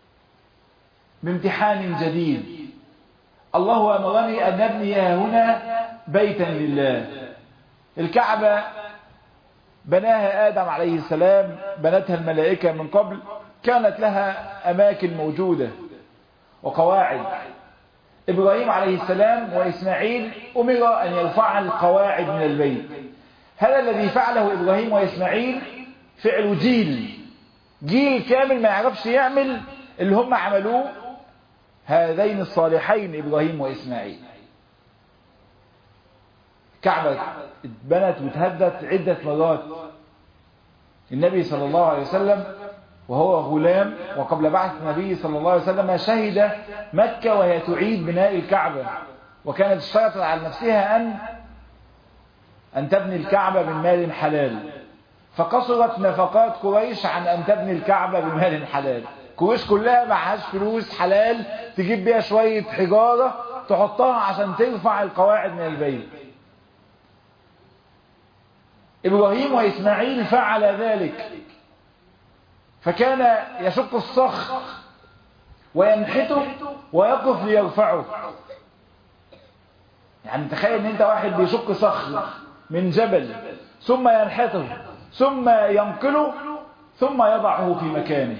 بامتحان جديد. الله أمرني أن نبني هنا بيتا لله. الكعبة بناها آدم عليه السلام، بنتها الملائكة من قبل، كانت لها أماكن موجودة وقواعد. إبراهيم عليه السلام وإسماعيل أمر أن يرفع القواعد من البيت. هذا الذي فعله إبراهيم وإسماعيل فعل جيل كامل ما يعرفش يعمل اللي هم عملوه هذين الصالحين إبراهيم وإسماعيل. كعبة اتبنت وتهدت عدة مرات. النبي صلى الله عليه وسلم وهو غلام وقبل بعث النبي صلى الله عليه وسلم شهد مكة وهي تعيد بناء الكعبة، وكانت اشترطت على نفسها أن أن تبني الكعبة من مال حلال، فقصرت نفقات قريش عن أن تبني الكعبة بمال حلال. قريش كلها معهاش فلوس حلال تجيب بيها شوية حجارة تحطها عشان ترفع القواعد من البيت. إبراهيم وإسماعيل فعل ذلك، فكان يشق الصخر وينحته ويقف ليرفعه. يعني تخيل ان انت واحد بيشق صخر من جبل ثم ينحته ثم ينقله ثم يضعه في مكانه.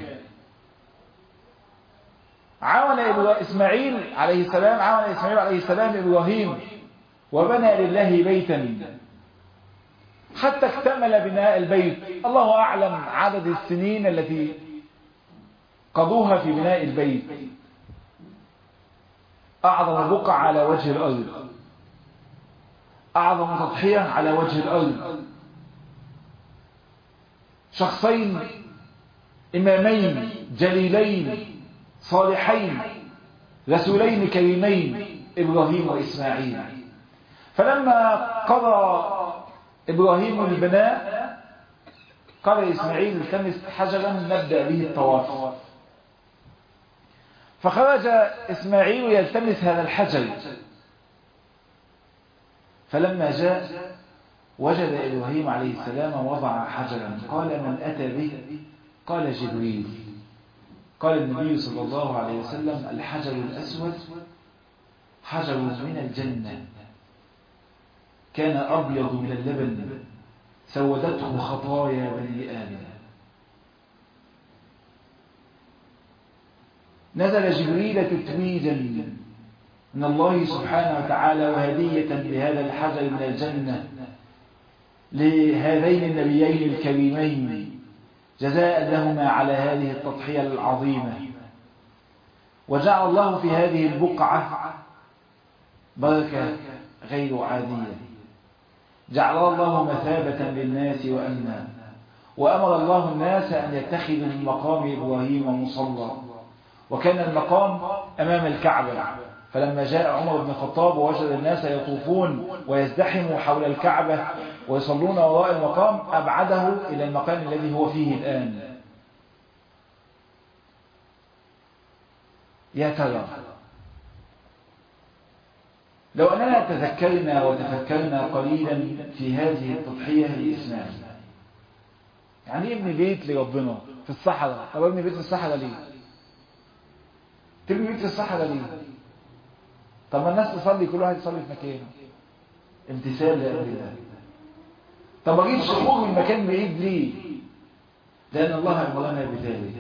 عاون إسماعيل عليه السلام إبراهيم وبنى لله بيتا حتى اكتمل بناء البيت. الله أعلم عدد السنين التي قضوها في بناء البيت. أعظم بقعة على وجه الأرض، أعظم تضحية على وجه الأرض. شخصين إمامين جليلين صالحين رسولين كريمين، إبراهيم وإسماعيل. فلما قضى إبراهيم البناء قال إسماعيل التمس حجرا نبدأ به الطواف. فخرج إسماعيل يلتمس هذا الحجر، فلما جاء وجد إبراهيم عليه السلام وضع حجرا. قال من أتى به؟ قال جبريل. قال النبي صلى الله عليه وسلم الحجر الأسود حجر من الجنة، كان أبيض من اللبن سودته خطايا بني آدم. نزل جبريل تتويجا من الله سبحانه وتعالى وهدية بهذا الحجر من الجنة لهذين النبيين الكريمين جزاء لهما على هذه التضحية العظيمة. وجعل الله في هذه البقعة بركة غير عادية، جعل الله مثابة للناس وأمنا، وأمر الله الناس أن يتخذوا من مقام إبراهيم مصلى، وكان المقام أمام الكعبة. فلما جاء عمر بن الخطاب ووجد الناس يطوفون ويزدحموا حول الكعبة ويصلون وراء المقام أبعده إلى المكان الذي هو فيه الآن. يا ترى لو أننا تذكرنا وتفكرنا قليلا في هذه التضحية لإسماعيل، يعني ابن بيت لربنا في الصحراء. طب ابن بيت في الصحراء ليه؟ تبني بيت في الصحراء ليه؟ طب ما الناس تصلي كل واحد يصلي في مكانه، امتثال لأمر الله. طب ما اجيبش خروج من مكان بعيد ليه؟ لأن الله أمرنا بذلك.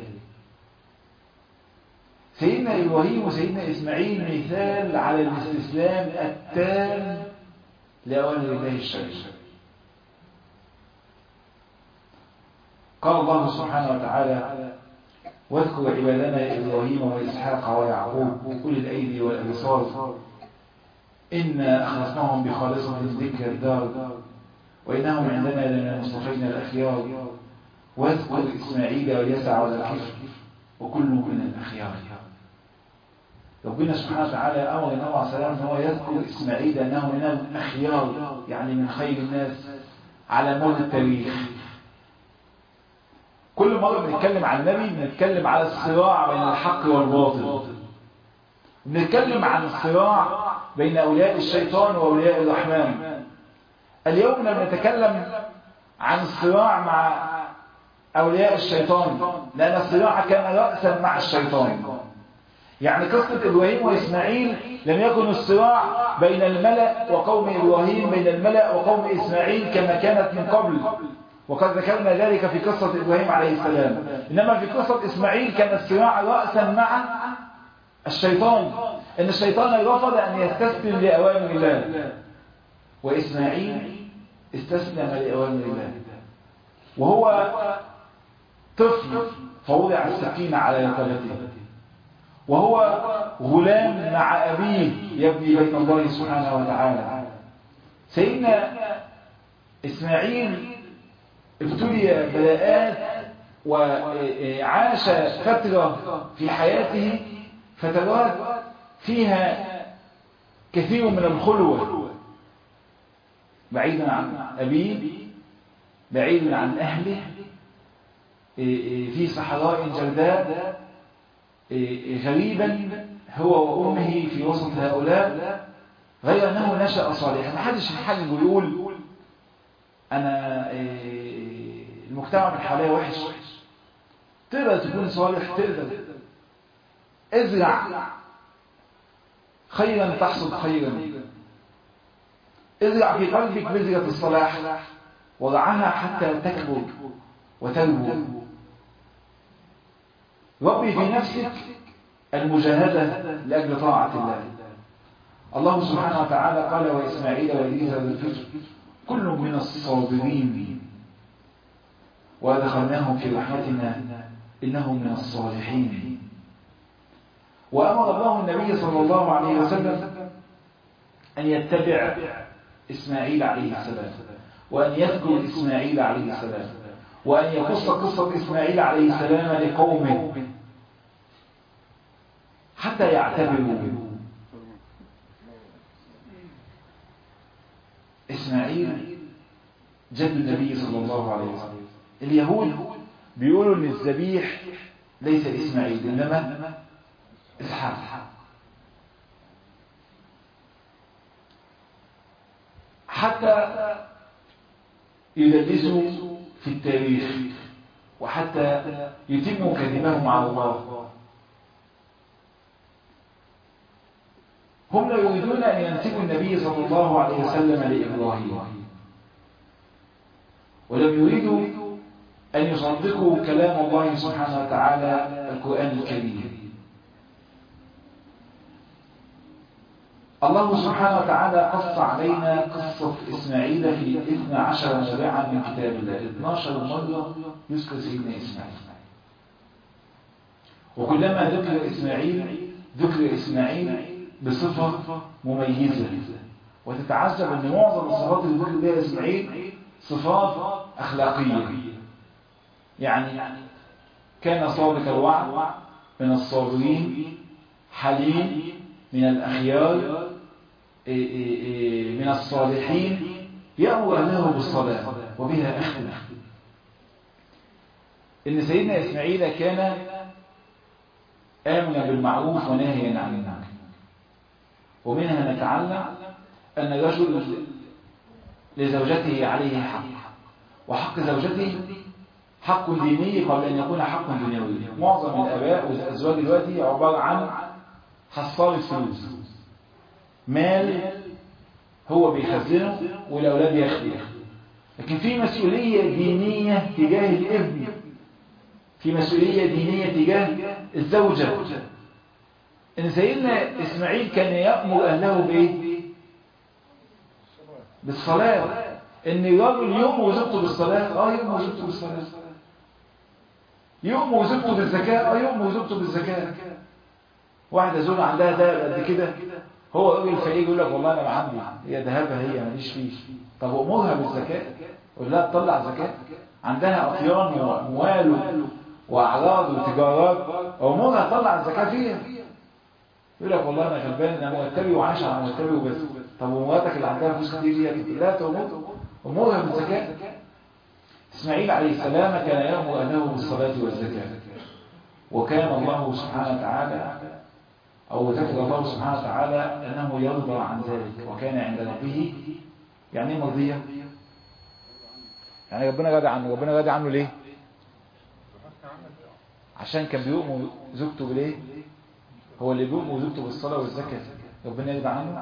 سيدنا إبراهيم وسيدنا إسماعيل مثال على الاستسلام التام لأوامر الله الشرعية. قال الله سبحانه وتعالى واذكر عبادنا إبراهيم وإسحاق ويعقوب أولي الأيدي والأبصار إنا أخلصناهم بخالصة ذكر الدار وإنهم عندنا لمن المصطفين الأخيار واذكر إسماعيل واليسع والكفر وكل من الأخيار. ربنا سبحانه وتعالى أمر النبي عليه السلام أن هو يذكر إسماعيل أنه من الأخيار، يعني من خير الناس على مر التاريخ. كل مرة بنتكلم عن النبي بنتكلم على الصراع بين الحق والباطل، بنتكلم عن الصراع بين أولياء الشيطان وأولياء الرحمن. اليوم نتكلم عن الصراع مع أولياء الشيطان، لأن الصراع كان رأسا مع الشيطان. يعني قصة إبراهيم وإسماعيل لم يكن الصراع بين الملأ وقوم إبراهيم بين الملأ وقوم إسماعيل كما كانت من قبل، وقد ذكرنا ذلك في قصة إبراهيم عليه السلام. إنما في قصة إسماعيل كان الصراع رأسا مع الشيطان، إن الشيطان رفض أن يستسلم لأوامر الله، وإسماعيل استسلم لأوامر الله. وهو طفل فوضع السكينة على رقبته، وهو غلام مع أبيه يبني بيت الله سبحانه وتعالى. سيدنا إسماعيل ابتلي بلاءات وعاش فترة في حياته فترات فيها كثير من الخلوة، بعيد عن أبيه، بعيد عن أهله، في صحراء جرداء، غريبا هو وأمه في وسط هؤلاء، غير أنه نشأ صالحا. محدش يحجج ويقول أنا المجتمع من حواليه وحش. تقدر تكون صالح، تقدر ازرع خيرا تحصد خيرا. ازرع في قلبك بذرة الصلاح وضعها حتى تكبر وتنبو. ربي في نفسك المجاهدة لأجل طاعة الله. الله سبحانه وتعالى قال وإسماعيل وإدريس ذو الكفل كل من الصابرين وأدخلناهم في رحمتنا إنهم من الصالحين. وأمر الله النبي صلى الله عليه وسلم أن يتبع إسماعيل عليه السلام، وأن يذكر إسماعيل عليه السلام، وأن يقص قصة إسماعيل عليه السلام لقومه حتى يعتبروا. إسماعيل جد النبي صلى الله عليه وسلم. اليهود بيقولوا ان الذبيح ليس إسماعيل إنما إسحاق، حتى يدلسوا في التاريخ وحتى يتموا كذبهم على الله. هم لا يريدون أن ينسبوا النبي صلى الله عليه وسلم لإبراهيم، ولم يريدوا أن يصدقوا كلام الله سبحانه وتعالى القرآن الكريم. الله سبحانه وتعالى قص علينا قصة إسماعيل في 12 موضعا من كتاب الله. 12 مرة يذكر سيدنا إسماعيل، وكلما ذكر إسماعيل ذكر إسماعيل بصفة مميزة. وتتعجب أن معظم الصفات اللي ذكر بها إسماعيل صفات أخلاقية. يعني كان صادق الوعد، من الصابرين، حليم، من الأخيار، من الصالحين، يأمر أهله بالصلاة وبها أختم. إن سيدنا إسماعيل كان آمنا بالمعروف وناهيا عن المنكر. ومنها نتعلم أن الرجل لزوجته عليه حق، وحق زوجته حق ديني قبل أن يكون حق دنيوي. معظم الآباء والأزواج دلوقتي عبارة عن حصالة فلوس، مال هو بيخزنه والأولاد ياخدوه. لكن في مسؤولية دينية تجاه الابن، في مسؤولية دينية تجاه الزوجة. إن سيدنا إسماعيل كان يأمر أهله بإيه؟ بالصلاة. إن الرجل يأمر زوجته بالصلاة، يأمر زوجته بالصلاة. يأمر زوجته بالزكاة، يأمر زوجته بالزكاة. واحدة زوجة عندها ده قد كده، هو راجل فقير يقول لك والله أنا ما عندي، هي ذهبها، هي ماليش فيه. طب أمرها بالزكاة، قول لها تطلع زكاة. عندها أطيان وأموال وأعراض وتجارات، أمرها تطلع الزكاة فيها. يقول لك والله أنا غلبان، أنا مرتبي وعايش على مرتبي وبس. طب ومراتك اللي عندها فلوس كتير دي تقول لها أمرها بالزكاة. إسماعيل عليه السلام كان يأمر أهله بالصلاة والزكاة، وكان الله سبحانه وتعالى أو ذكر الله سبحانه وتعالى أنه يرضى عن ذلك، وكان عند ربه. يعني ايه مرضية؟ يعني ربنا راضي عنه. ربنا راضي عنه ليه؟ عشان كان بيؤمر زوجته بالايه؟ هو اللي بيؤمر زوجته بالصلاة والزكاة، ربنا يرضى عنه؟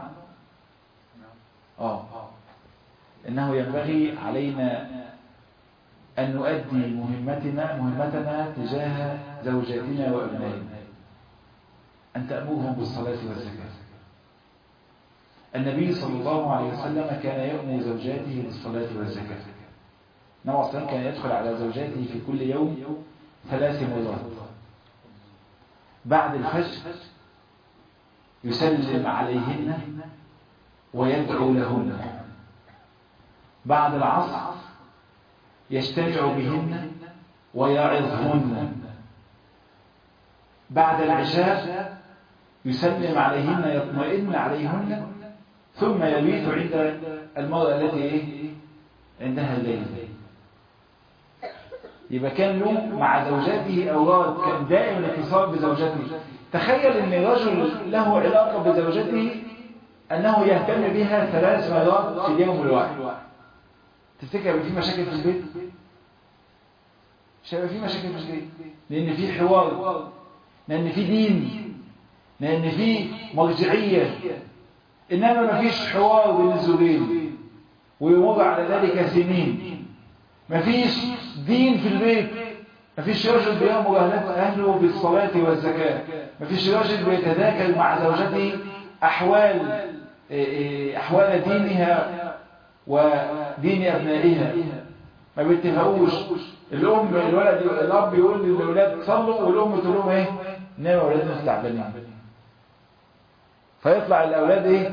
إنه ينبغي علينا أن نؤدي مهمتنا تجاه زوجاتنا وأبنائنا، أن تأمرهم بالصلاة والزكاة. النبي صلى الله عليه وسلم كان يأمر زوجاته بالصلاة والزكاة. النبي أصلا كان يدخل على زوجاته في كل يوم 3 مرات. بعد الفجر يسلم عليهن ويدعو لهن. بعد العصر يجتمع بهن ويعظهن. بعد العشاء يسلم عليهن، يطمئن عليهن، ثم يبيت عند المرأة التي عندها الليل. يبقى كان له مع زوجته أوراد، كان دائم الاتصال بزوجته. تخيل أن الرجل له علاقة بزوجته أنه يهتم بها 3 مرات في اليوم الواحد. تفتكر يبقى في مشاكل في البيت؟ مش هيبقى في مشاكل في البيت، لأن في حوار، لأن في دين، لأن في مرجعية. إنما ما فيش حوار بين الزوجين ويمر على ذلك سنين. ما فيش دين في البيت، ما فيش رجل بيأمر أهله بالصلاة والزكاة، ما فيش رجل بيتذاكر مع زوجته أحوال دينها ودين أبنائها. ما بيتفقوش. الأب يقول للأولاد صلوا، والأم تقول لهم ناموا أولادنا تعبانين. فيطلع الأولاد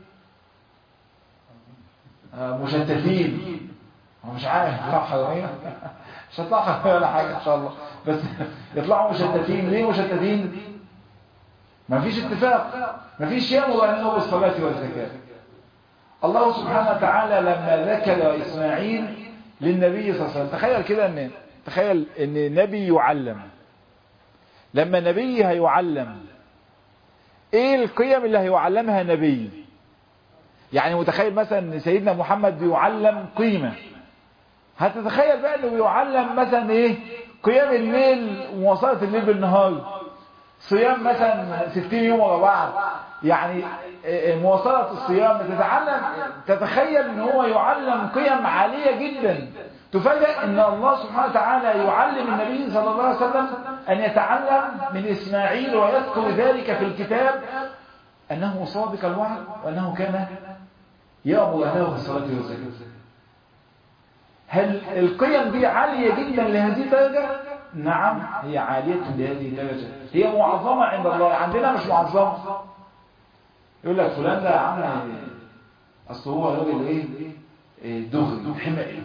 مشتتين. هو مش عارف يطلعوا حرامية، مش هيطلعوا حرامية ولا حاجة إن شاء الله، بس يطلعوا مشتتين. ليه مشتتين؟ ما فيش اتفاق، ما فيش يأمر أهله بالصلاة والزكاة. الله سبحانه وتعالى لما ذكر إسماعيل للنبي صلى الله عليه وسلم، تخيل ان نبي يعلم. لما نبي هيعلم، ايه القيم اللي هيعلمها نبي؟ يعني متخيل مثلا ان سيدنا محمد بيعلم قيمة، هتتخيل بقى انه بيعلم مثلا قيام الليل ومواصلة الليل بالنهار، صيام مثلا 60 يوم ورا بعض، يعني مواصلة الصيام. تتخيل ان هو يعلم قيم عالية جدا. تفاجأ ان الله سبحانه وتعالى يعلم النبي صلى الله عليه وسلم ان يتعلم من اسماعيل، ويذكر ذلك في الكتاب انه صادق الوعد، وانه كان يأمر اهله بالصلاة والزكاة. هل القيم دي عالية جدا لهذه الدرجة؟ نعم، هي عالية لهذه الدرجة، هي معظمة عند الله. عندنا مش معظمة. يقول لك فلان ده يا عم اصل هو راجل دغري حمقي.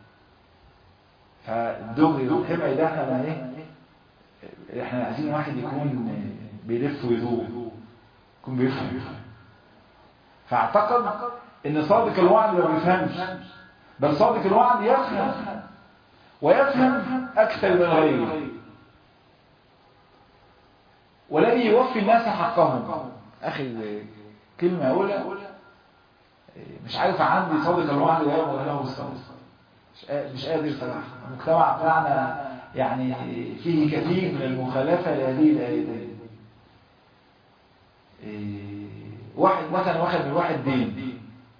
فالدغري والحمقي ده احنا عايزين واحد يكون بيلف ويدور، يكون بيفهم. فاعتقد ان صادق الوعد ما بيفهمش، بل صادق الوعد يفهم، ويفهم اكثر من غيره، والذي يوفي الناس حقهم. اخي كلمة اقولها، مش عارف عندي صادق الوعد ويأمر اهله بالصلاة، مش قادر صراحة. المجتمع بتاعنا يعني فيه كثير من المخالفة لهذه الآيتين. واحد مثلا واخد من واحد دين،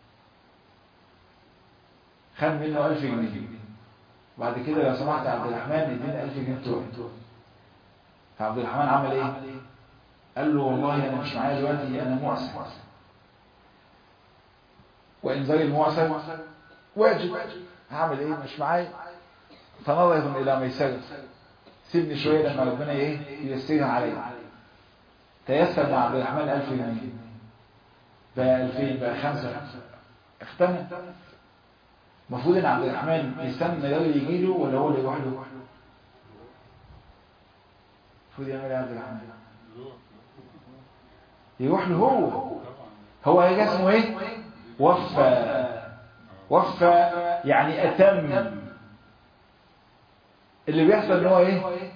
خد منه 1000 جنيه، بعد كده لو سمحت يا عبد الرحمن ادينا 1000 جنيه بتوعي. فعبد الرحمن عمل قال له والله انا مش معايا دلوقتي، انا معسر، وانزال المعسر واجب، هعمل مش معايا. فنظرة الى ميسرة، سيبني شوية لما ربنا ييسرها عليا. تيسر مع عبد الرحمن 1000 جنيه، بقى 2000، بقى 5. اختنى. المفروض ان عبد الرحمن يستنى الراجل يجي له، ولا هو اللي يروح له؟ المفروض يعمل عبد الرحمن؟ يروح له هو هيجي اسمه وفى يعني اتم. اللي بيحصل ان هو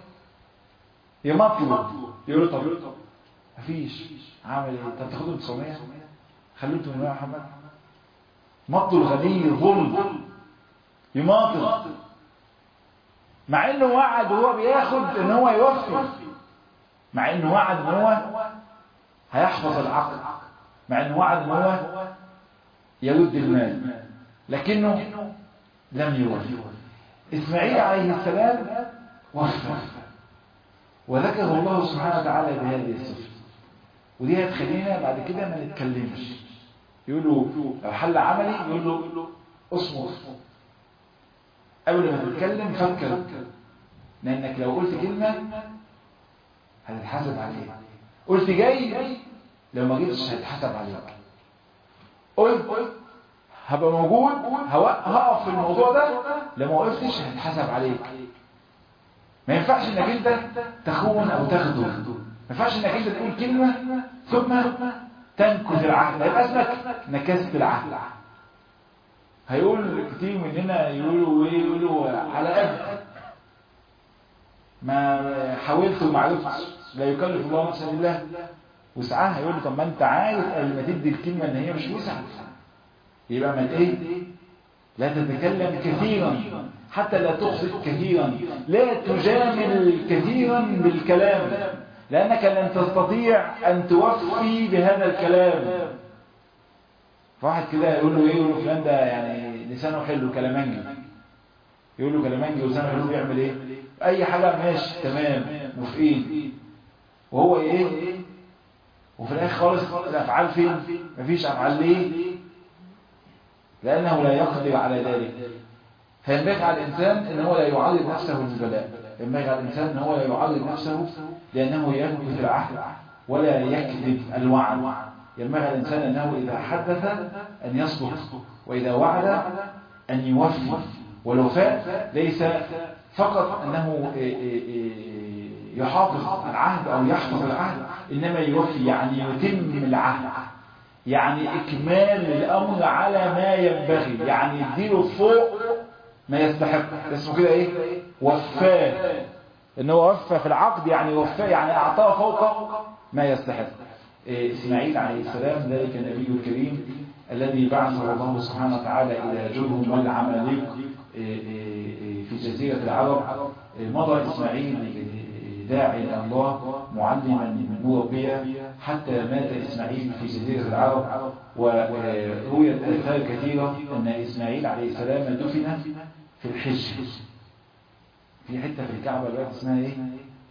يمطلب، يقول له طب مفيش، عامل طب تاخدوا 900، خلوه 800 يا محمد. مطل الغني ظلم، يماطل، مع انه وعد وهو بياخد ان هو يوفي، مع انه وعد ان هو هيحفظ العقل، مع انه وعد ان هو يرد المال، لكنه لم يوفي. إسماعيل عليه السلام وفى، وذكره الله سبحانه وتعالى بهذه الصفة. ودي هتخلينا بعد كده ما نتكلمش. يقولوا لو حل عملي يقول له اصمت، قبل ما تتكلم فكر، لأنك لو قلت كلمة هتتحاسب عليها. قلت جاي، لو ما جيتش هتتحاسب عليك. قلت هبقى موجود، هقف في الموضوع ده، لو ما وقفتش هتتحاسب عليك. ما ينفعش انك انت تخون او تغدر، ما ينفعش انك انت تقول كلمة ثم تنكث العهد، هيبقى اسمك نكثت العهد. هيقول كتير مننا يقولوا على قد ما حاولت وما عرفتش، لا يكلف الله نفسا الا وسعها. هيقول له طب ما انت عارف قبل ما تدي الكلمه ان هي مش وسعت، يبقى ما ايه؟ لا تتكلم كثيرا حتى لا تخطئ كثيرا، لا تجامل كثيرا بالكلام، لانك لن تستطيع ان توفي بهذا الكلام. واحد كده يقول له ايه؟ يقول له فلان ده يعني لسانه حلو كلامنجي، يقول له كلامنجي ولسانه حلو، بيعمل ايه؟ اي حاجه ماشي تمام موافقين، وهو ايه؟ وفي الاخر خالص الافعال فين؟ مفيش افعال. ليه؟ لانه لا يقدر على ذلك. فينبغي على الانسان ان هو لا يعرض نفسه للبلاء، ينبغي على الانسان ان هو لا يعرض نفسه لانه ينكث العهد ولا يكذب الوعد. ينبغي على الانسان انه اذا حدث ان يصدق، واذا وعد ان يوفي. والوفاء ليس فقط انه يحافظ العهد او يحفظ العهد، انما يوفي يعني يتم العهد، يعني اكمال الامر على ما ينبغي، يعني يديله فوق ما يستحق. اسمه كده ايه؟ وفاه. انه وفى في العقد، يعني وفاه يعني اعطاه فوق ما يستحق. اسماعيل عليه السلام ذلك النبي الكريم الذي بعثه الله سبحانه وتعالى الى جرهم والعماليق في جزيرة العرب. مضى إسماعيل داعي إلى الله معلما مربيا حتى مات إسماعيل في جزيرة العرب. ورويت آثار كثيرة أن إسماعيل عليه السلام دفن في الحجر، في حتة في الكعبة الوقت اسمها إيه؟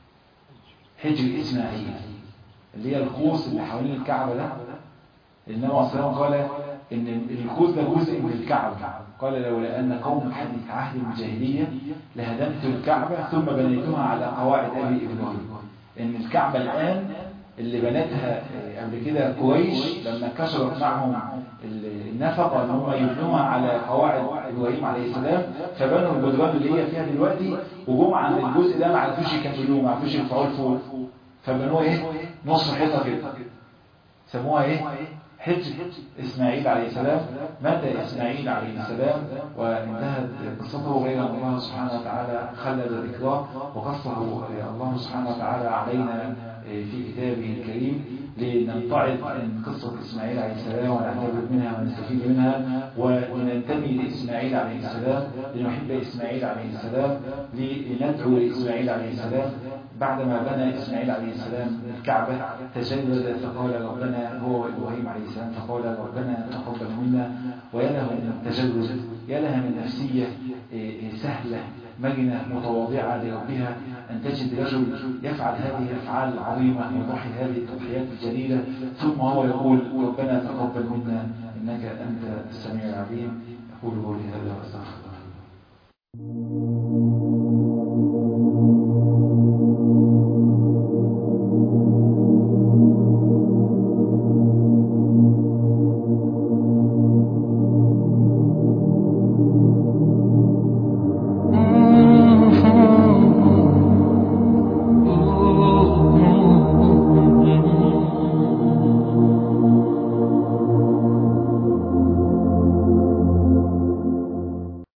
حجر إسماعيل، اللي هي القوس اللي حوالين الكعبة ده. النبي عليه الصلاة والسلام قال إن القوس ده جزء من الكعبة، قال لولا أن قوم حديث عهد الجاهلية لهدمت الكعبة ثم بنيتها على قواعد أبي إبراهيم. إن الكعبة الآن اللي بنتها قبل كده قريش لما كسرت معهم النفقة ان هم يبنوها على قواعد إبراهيم عليه السلام، فبنوا الجدران اللي هي فيها دلوقتي، وجم عند الجزء ده ما عرفوش يكملوه، ما عرفوش يرفعوه لفوق، فبنوه ايه؟ نص حيطة كده، سموها ايه؟ حجر إسماعيل عليه السلام. مات إسماعيل عليه السلام وانتهت قصته، غير أن الله سبحانه وتعالى خلد ذكراه وقصه الله سبحانه وتعالى علينا في كتابه الكريم لننطعد من قصة إسماعيل عليه السلام ونعتبر منها ونستفيد منها وننتمي لإسماعيل عليه السلام، لنحب إسماعيل عليه السلام، لندعو لإسماعيل عليه السلام. بعدما بنى إسماعيل عليه السلام الكعبة تجلد فقال ربنا، هو وإبراهيم عليه السلام، فقال ربنا تقبل منا. ويا له من التجلد، يا لها من نفسية سهلة مرنة متواضعة لربها، أن تجد رجل يفعل هذه الأفعال العظيمة ويضحي هذه التضحيات الجليلة، ثم هو يقول ربنا تقبل منا إنك أنت السميع العليم. أقول قولي هذا وأستغفر الله.